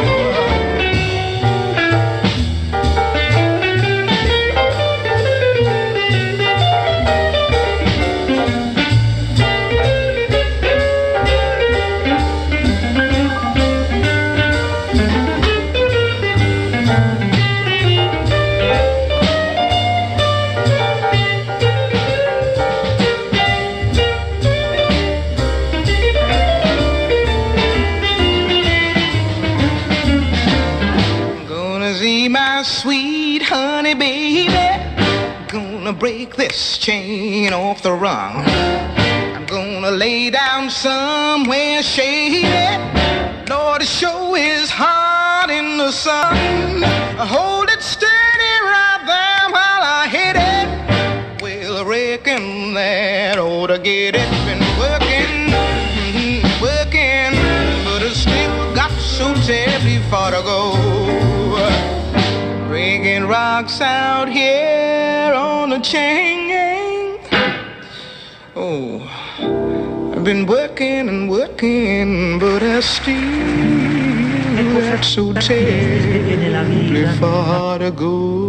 My sweet honey baby, gonna break this chain off the rung. I'm gonna lay down somewhere shady. Lord, it sure is hot in the sun. Hold it steady right there while I hit it. Well, I reckon that ought to get it. Been working, working, but I still got so terribly far to go. Breaking rocks out here on the chain gang. Oh, I've been working and working, but I still got so terribly far to go.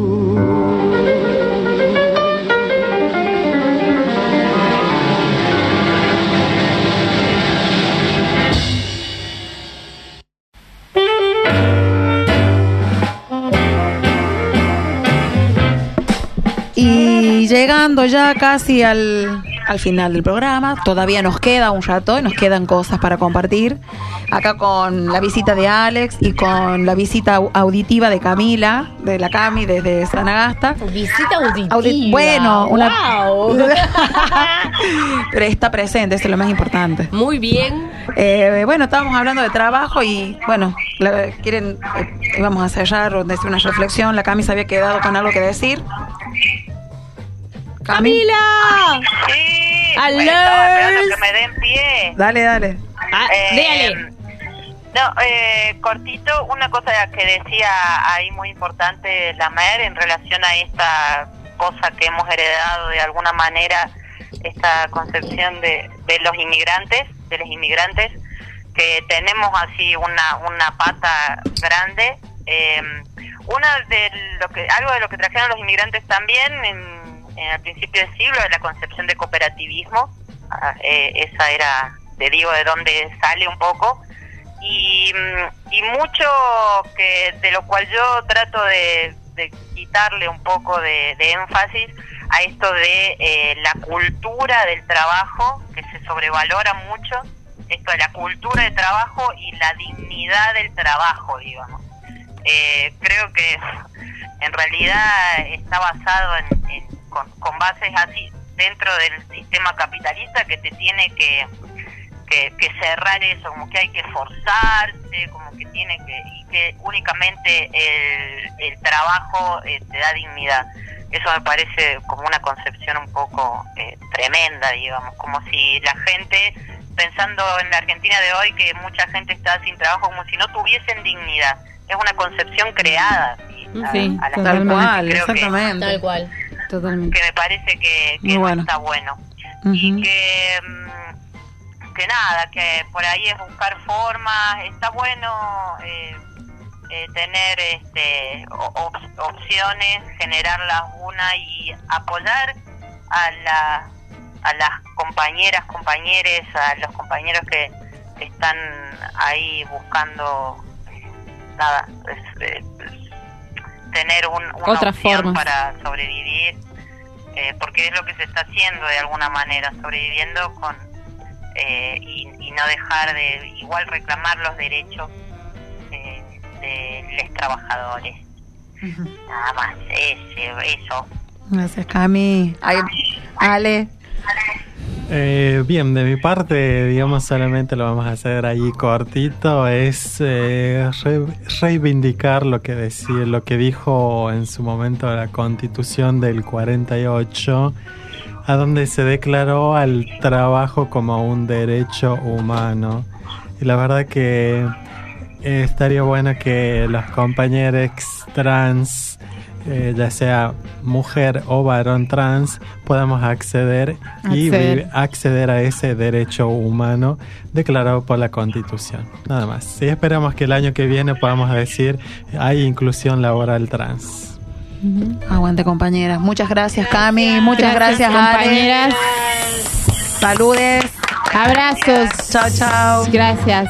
Y llegando ya casi al final del programa, todavía nos queda un rato y nos quedan cosas para compartir. Acá con la visita de Alex y con la visita auditiva de Camila, de la Cami desde Sanagasta. Visita auditiva. Bueno, wow. Pero está presente, eso es lo más importante. Muy bien. Bueno, estábamos hablando de trabajo y bueno, íbamos a cerrar o decir una reflexión. La Cami se había quedado con algo que decir. ¡Camila! Sí, ¡Alert! estaba esperando que me den pie. Dale. Dale. No, cortito, una cosa que decía ahí muy importante la Mer en relación a esta cosa que hemos heredado de alguna manera, esta concepción de los inmigrantes, que tenemos así una pata grande. Algo de lo que trajeron los inmigrantes también al principio del siglo es la concepción de cooperativismo. Esa era, te digo, de dónde sale un poco, y mucho de lo cual yo trato de quitarle un poco de énfasis a esto de la cultura del trabajo, que se sobrevalora mucho, esto de la cultura del trabajo y la dignidad del trabajo, digamos. Creo que en realidad está basado con bases así dentro del sistema capitalista, que te tiene que cerrar eso, como que hay que esforzarse, como que y que únicamente el trabajo te da dignidad. Eso me parece como una concepción un poco tremenda, digamos, como si la gente, pensando en la Argentina de hoy, que mucha gente está sin trabajo, como si no tuviesen dignidad. Es una concepción creada. Sí, a la tal cual, creo exactamente. Tal cual. Totalmente. Que me parece que no bueno. está bueno. Uh-huh. Y que nada, que por ahí es buscar formas. Está bueno tener opciones, generarlas y apoyar a las compañeras, compañeros, a los compañeros que están ahí buscando tener una otra opción forma para sobrevivir, porque es lo que se está haciendo de alguna manera, sobreviviendo y no dejar de igual reclamar los derechos los trabajadores. Nada más, eso. Gracias, Cami. Ay, Ale. Bien, de mi parte, digamos, solamente lo vamos a hacer ahí cortito, es reivindicar lo que dijo en su momento la Constitución del 48, a donde se declaró al trabajo como un derecho humano. Y la verdad que estaría bueno que los compañeros trans, ya sea mujer o varón trans, podamos acceder a ese derecho humano declarado por la Constitución. Nada más. Y esperamos que el año que viene podamos decir hay inclusión laboral trans. Aguante, compañeras. Muchas gracias, Cami. Muchas gracias, compañeras. Saludes. Abrazos. Chao, chao. Gracias.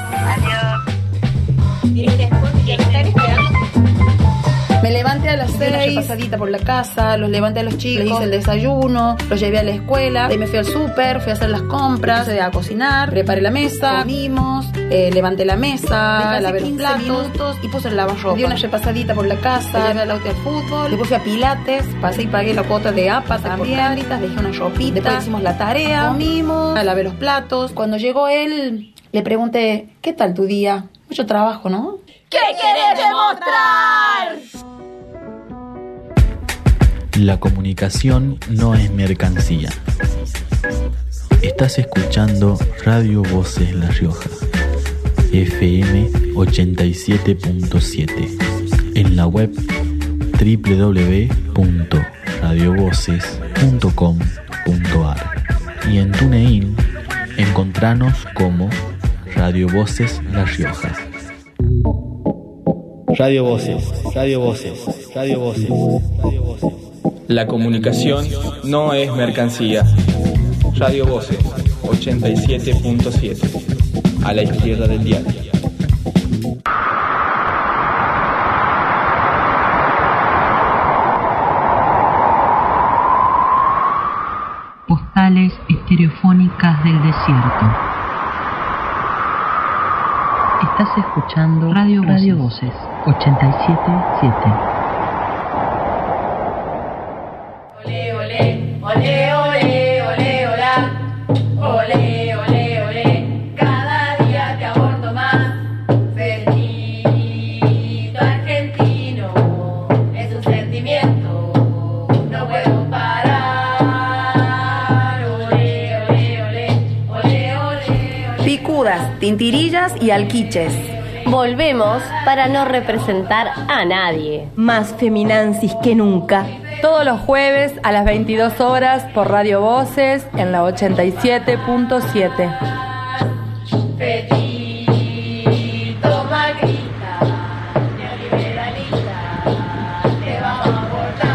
Me levanté a las 6, pasadita por la casa, los levanté a los chicos, les hice el desayuno, los llevé a la escuela, ahí me fui al súper, fui a hacer las compras, a cocinar, preparé la mesa, comimos, levanté la mesa, lavé los platos y puse el lavarropa. Di una repasadita por la casa, llevé al auto al fútbol, después fui a Pilates, pasé y pagué la cuota de APA también, dejé una ropita, después hicimos la tarea, comimos, lavé los platos. Cuando llegó él, le pregunté, ¿qué tal tu día? Mucho trabajo, ¿no? ¿Qué querés demostrar? La comunicación no es mercancía. Estás escuchando Radio Voces La Rioja, FM 87.7, en la web www.radiovoces.com.ar y en TuneIn encontranos como Radio Voces La Rioja. Radio Voces, Radio Voces, Radio Voces, Radio Voces. La comunicación no es mercancía. Radio Voces 87.7, a la izquierda del diario. Postales estereofónicas del desierto. Estás escuchando Radio Voces 87.7. Ole, ole, ole, ole, ole, hola. Ole, ole, ole. Cada día te aborto más. Felicito argentino. Es un sentimiento. No puedo parar. Ole, ole, ole. Ole, ole, ole. Picudas, tintirillas y alquiches. Volvemos para no representar a nadie. Más feminazis que nunca. Todos los jueves a las 22 horas por Radio Voces en la 87.7. Petito Macrista, neoliberalista, te vamos a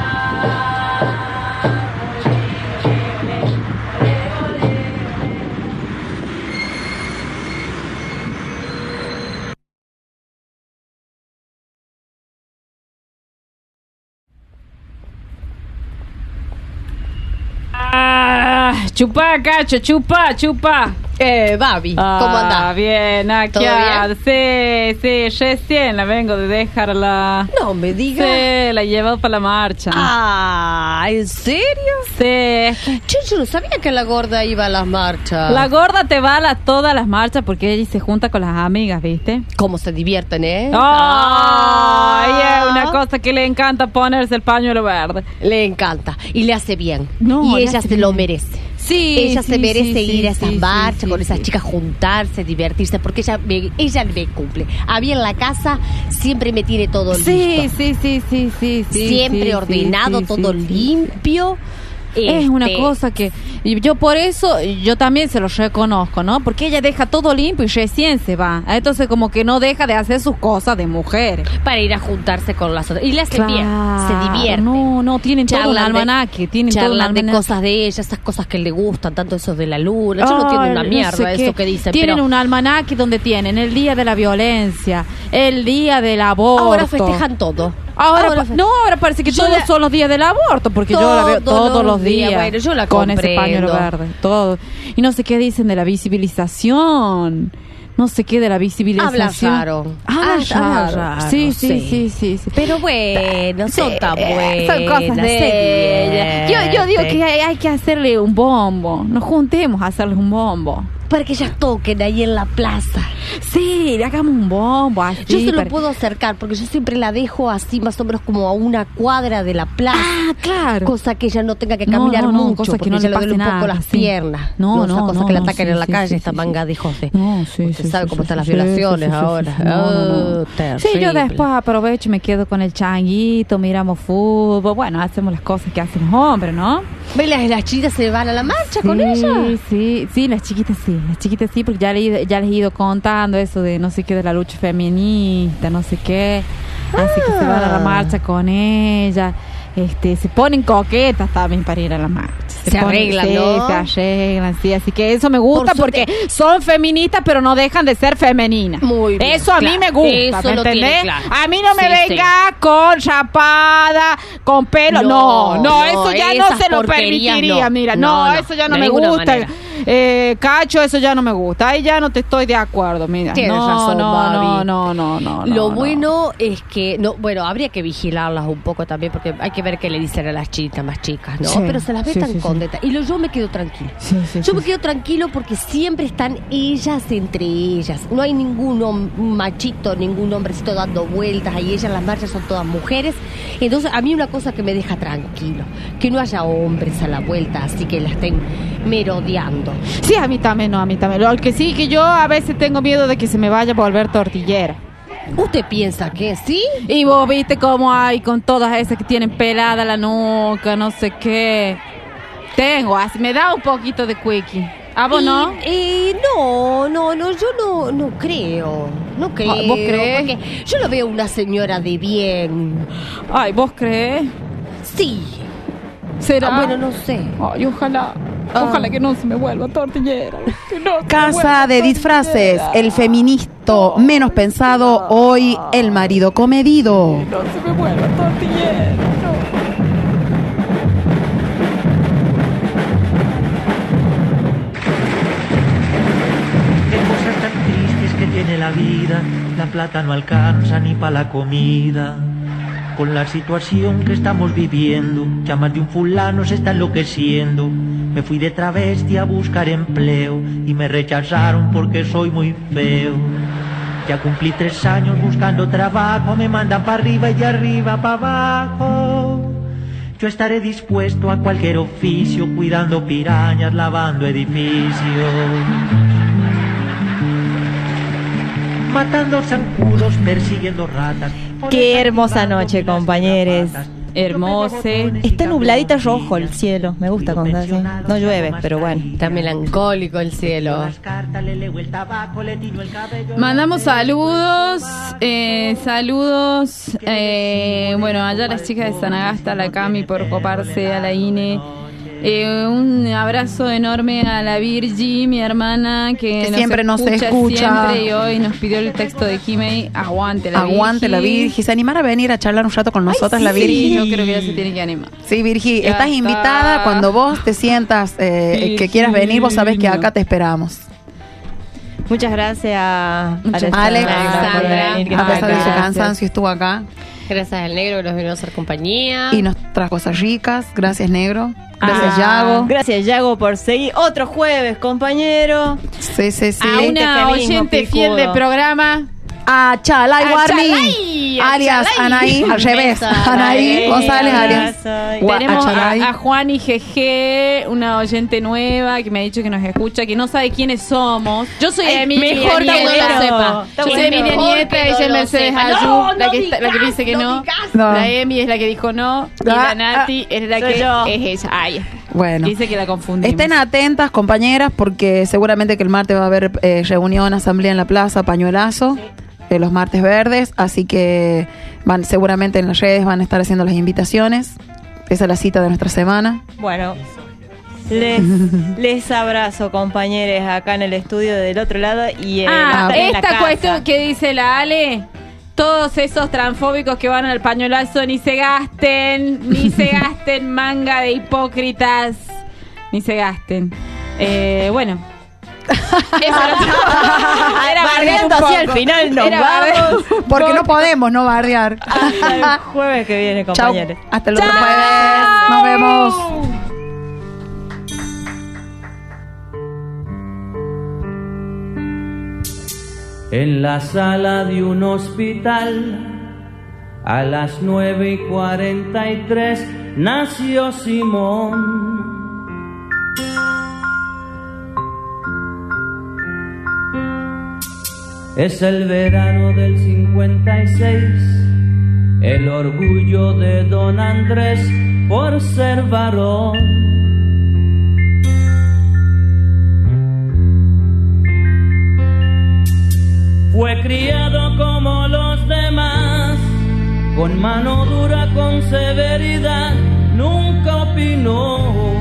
Chupa, cacho, chupa, chupa. Babi, ¿cómo andás? Bien, aquí. ¿Todo bien? Sí, recién la vengo de dejarla. No me digas. Sí, la he llevado para la marcha. Ah, ¿en serio? Sí. Yo no sabía que la gorda iba a las marchas. La gorda te va a todas las marchas porque ella se junta con las amigas, ¿viste? Cómo se divierten, ¿eh? ¡Ay! Es una cosa que le encanta ponerse el pañuelo verde. Le encanta. Y le hace bien. No, y ella se lo merece. Sí, ella se merece ir a esas sí, marchas con esas chicas, juntarse, divertirse, porque ella me cumple. A mí en la casa siempre me tiene todo listo. Sí. Siempre ordenado, todo limpio. Es una cosa que yo por eso yo también se lo reconozco, ¿no? Porque ella deja todo limpio y recién se va. Entonces como que no deja de hacer sus cosas de mujer para ir a juntarse con las otras. Y le hace bien, se divierte. No, tienen todo un almanaque. Charlan de cosas de ella, esas cosas que le gustan, tanto eso de la luna. Yo no entiendo una mierda eso que dicen. Tienen un almanaque donde tienen el día de la violencia, el día del aborto. Ahora festejan todo. Ahora parece que todos son los días del aborto, porque yo la veo todos los días. Bueno, yo la con comprendo. ese pañuelo verde, todo. Y no sé qué dicen de la visibilización no sé qué de la visibilización. Habla raro. Sí. Pero bueno, son tan buenas. Son cosas de ella. Yo digo que hay que hacerle un bombo. Nos juntemos a hacerles un bombo. Para que ellas toquen ahí en la plaza. Sí, le hagamos un bombo así. Yo se lo puedo acercar porque yo siempre la dejo así más o menos como a una cuadra de la plaza. Ah, claro. Cosa que ella no tenga que caminar mucho, cosa porque que no ella le le duele un pase poco nada, las sí. piernas. Esa cosa que le atacan en la sí, calle, sí, esta sí. manga de José. Sí, Usted sabe cómo están las violaciones ahora. Sí, yo después aprovecho y me quedo con el changuito, miramos fútbol, bueno, hacemos las cosas que hacen los hombres, ¿no? ¿Ves? Las chiquitas se van a la marcha con ella. Sí, las chiquitas sí, porque ya les he ido contando eso de no sé qué de la lucha feminista, no sé qué, así que se van a la marcha con ella. Se ponen coquetas también para ir a la marcha. Se arreglan, ¿no? Se arreglan, sí. Así que eso me gusta porque son feministas, pero no dejan de ser femeninas. Muy bien. Eso a mí me gusta, eso ¿me lo tiene entendés? claro. A mí no me venga con chapada, con pelo. No, eso ya no se lo permitiría. No. Mira, eso ya no de me ninguna gusta. manera. Cacho, eso ya no me gusta. Ahí ya no te estoy de acuerdo, mira. Tienes razón, Babi. No. Lo bueno es que, habría que vigilarlas un poco también, porque hay que ver qué le dicen a las chicas más chicas, ¿no? Sí, pero se las ve tan contentas. Y yo me quedo tranquilo. Yo me quedo tranquilo porque siempre están ellas entre ellas. No hay ningún machito, ningún hombrecito dando vueltas. Ahí ellas, las marchas son todas mujeres. Entonces, a mí una cosa que me deja tranquilo, que no haya hombres a la vuelta, así que la estén merodeando. Sí, a mí también. Lo que sí, que yo a veces tengo miedo de que se me vaya a volver tortillera. ¿Usted piensa que sí? Y vos viste cómo hay con todas esas que tienen pelada la nuca, no sé qué. Así me da un poquito de quickie. ¿A vos no? Yo no creo. No creo. ¿Vos crees? Porque yo lo veo una señora de bien. Ay, ¿vos crees? Sí. ¿Será? Bueno, no sé. Ay, ojalá que no se me vuelva tortillera. Casa de disfraces, el feministo menos pensado, hoy el marido comedido. No se me vuelva tortillera. Qué cosas tan tristes que tiene la vida, la plata no alcanza ni para la comida. Con la situación que estamos viviendo, ya más de un fulano se está enloqueciendo. Me fui de travesti a buscar empleo y me rechazaron porque soy muy feo. Ya cumplí 3 años buscando trabajo, me mandan para arriba y de arriba para abajo. Yo estaré dispuesto a cualquier oficio, cuidando pirañas, lavando edificios, matando zancudos, persiguiendo ratas. Qué hermosa noche, compañeros. Hermose. Está nubladita rojo el cielo. Me gusta cuando así. No llueve, pero bueno. Está melancólico el cielo. Mandamos saludos. Bueno, allá las chicas de Sanagasta, a la Cami por coparse, a la INE. Un abrazo enorme a la Virgi, mi hermana, que siempre nos escucha. Siempre, y hoy nos pidió el texto de Jimei. Aguante la Virgi. ¿Se animara a venir a charlar un rato con nosotras? Sí, la Virgi? yo creo que ya se tiene que animar. Sí, Virgi, Ya estás está. invitada. Cuando vos te sientas que quieras venir, vos sabés que acá te esperamos. Muchas gracias a Alex, Alexandra, a pesar de su cansancio, estuvo acá. Gracias al negro que nos vino a hacer compañía. Y nos trajo cosas ricas. Gracias, negro. Gracias, Yago. Gracias, Yago, por seguir. Otro jueves, compañero. Sí. A una oyente fiel del programa. A Chalay Warni, alias Anaí, al revés. Anaí González, alias. Tenemos a Juan y GG, una oyente nueva que me ha dicho que nos escucha, que no sabe quiénes somos. Yo soy Emilia mejor Nieta. que no lo sepa. Yo soy Emilia Nieta, ella es Mercedes Ayú, la que dice que no. La Emi es la que dijo no. Y la Nati es la que es ella. Ay, bueno, dice que la confundimos. Estén atentas, compañeras, porque seguramente que el martes va a haber reunión, asamblea en la plaza, pañuelazo. Los martes verdes, así que seguramente en las redes van a estar haciendo las invitaciones. Esa es la cita de nuestra semana. Bueno, les abrazo, compañeros, acá en el estudio del otro lado y en esta la cuestión que dice la Ale, todos esos transfóbicos que van al pañuelazo, ni se gasten, manga de hipócritas, ni se gasten. Bueno, Era bardeando así al final, nos vamos. Porque no podemos no bardear. Hasta el jueves que viene, compañeros. Chau. Hasta el otro jueves. Nos vemos. En la sala de un hospital, a las 9:43, nació Simón. Es el verano del 56, el orgullo de don Andrés por ser varón. Fue criado como los demás, con mano dura, con severidad, nunca opinó.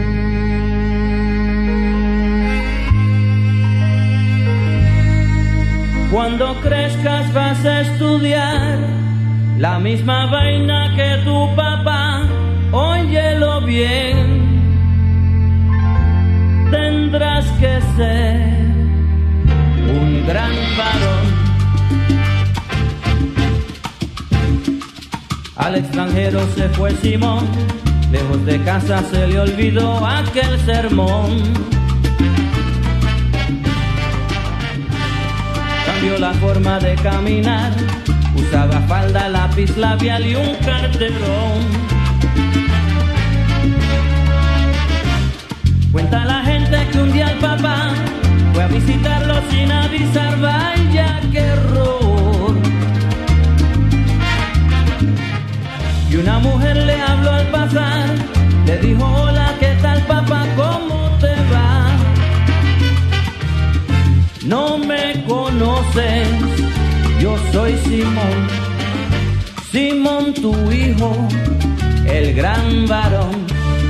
Cuando crezcas vas a estudiar la misma vaina que tu papá, óyelo bien, tendrás que ser un gran varón. Al extranjero se fue Simón, lejos de casa se le olvidó aquel sermón. Cambió la forma de caminar, usaba falda, lápiz labial y un carterón. Cuenta la gente que un día el papá fue a visitarlo sin avisar, vaya qué error. Y una mujer le habló al pasar, le dijo: hola, ¿qué tal papá? ¿Cómo te va? No me conoces, yo soy Simón, Simón tu hijo, el gran varón.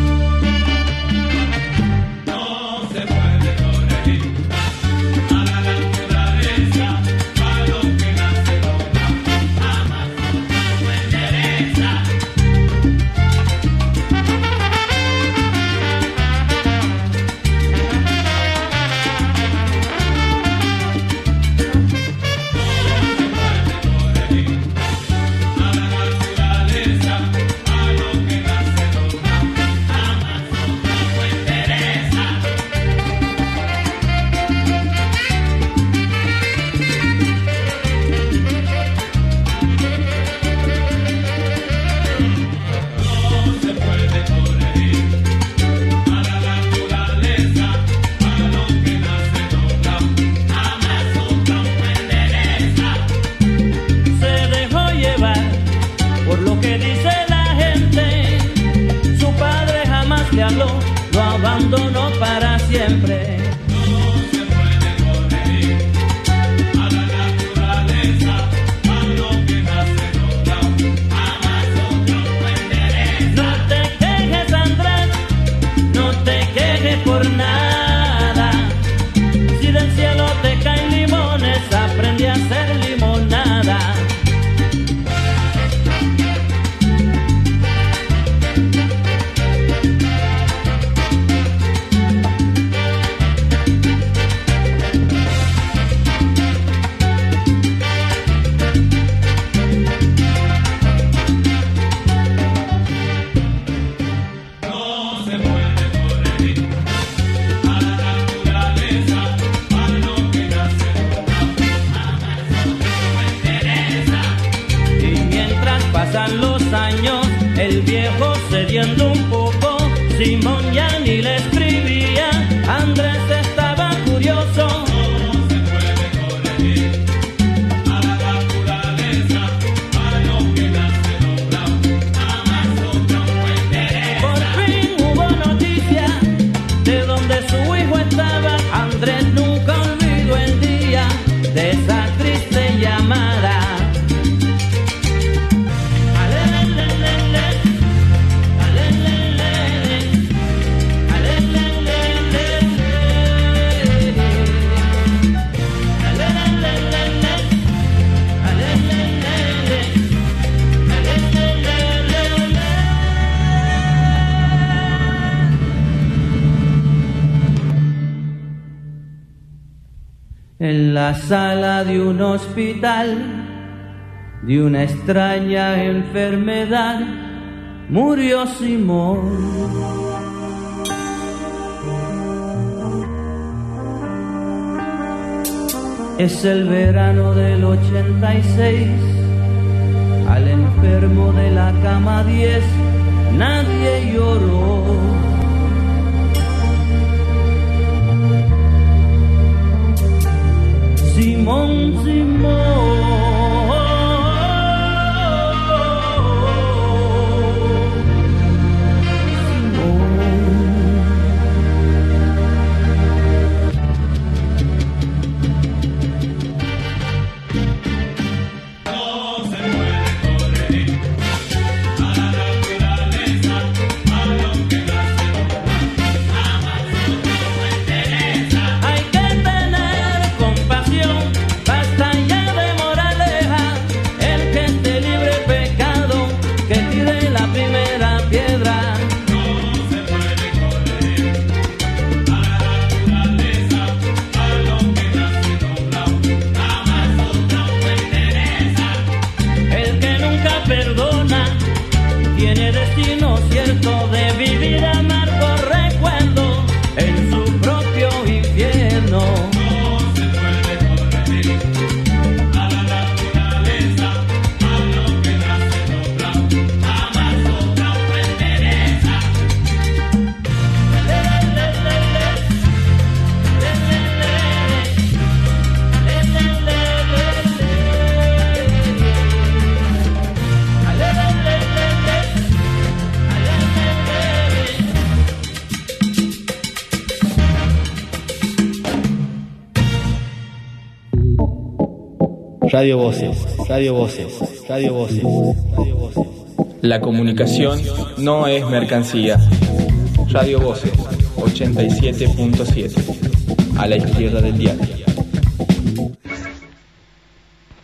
Lo abandonó para siempre. No se puede corregir a la naturaleza, a lo que nace doblado, jamás otro lo endereza. No te quejes, Andrés, no te quejes por nada. Si del cielo te caen limones, aprende a hacer limonada. Pasan los años, el viejo cediendo un poco, Simón ya ni le escribía, Andrés estaba curioso. No se puede corregir a la naturaleza, a lo que nace doblado, jamás otro lo endereza. Por fin hubo noticia de donde su hijo estaba, Andrés nunca olvidó el día de esa triste llamada. En la sala de un hospital, de una extraña enfermedad, murió Simón. Es el verano del 86, al enfermo de la cama 10 nadie lloró. Simón, Simón. Radio Voces, Radio Voces, Radio Voces, Radio Voces. La comunicación no es mercancía. Radio Voces 87.7, a la izquierda del diario.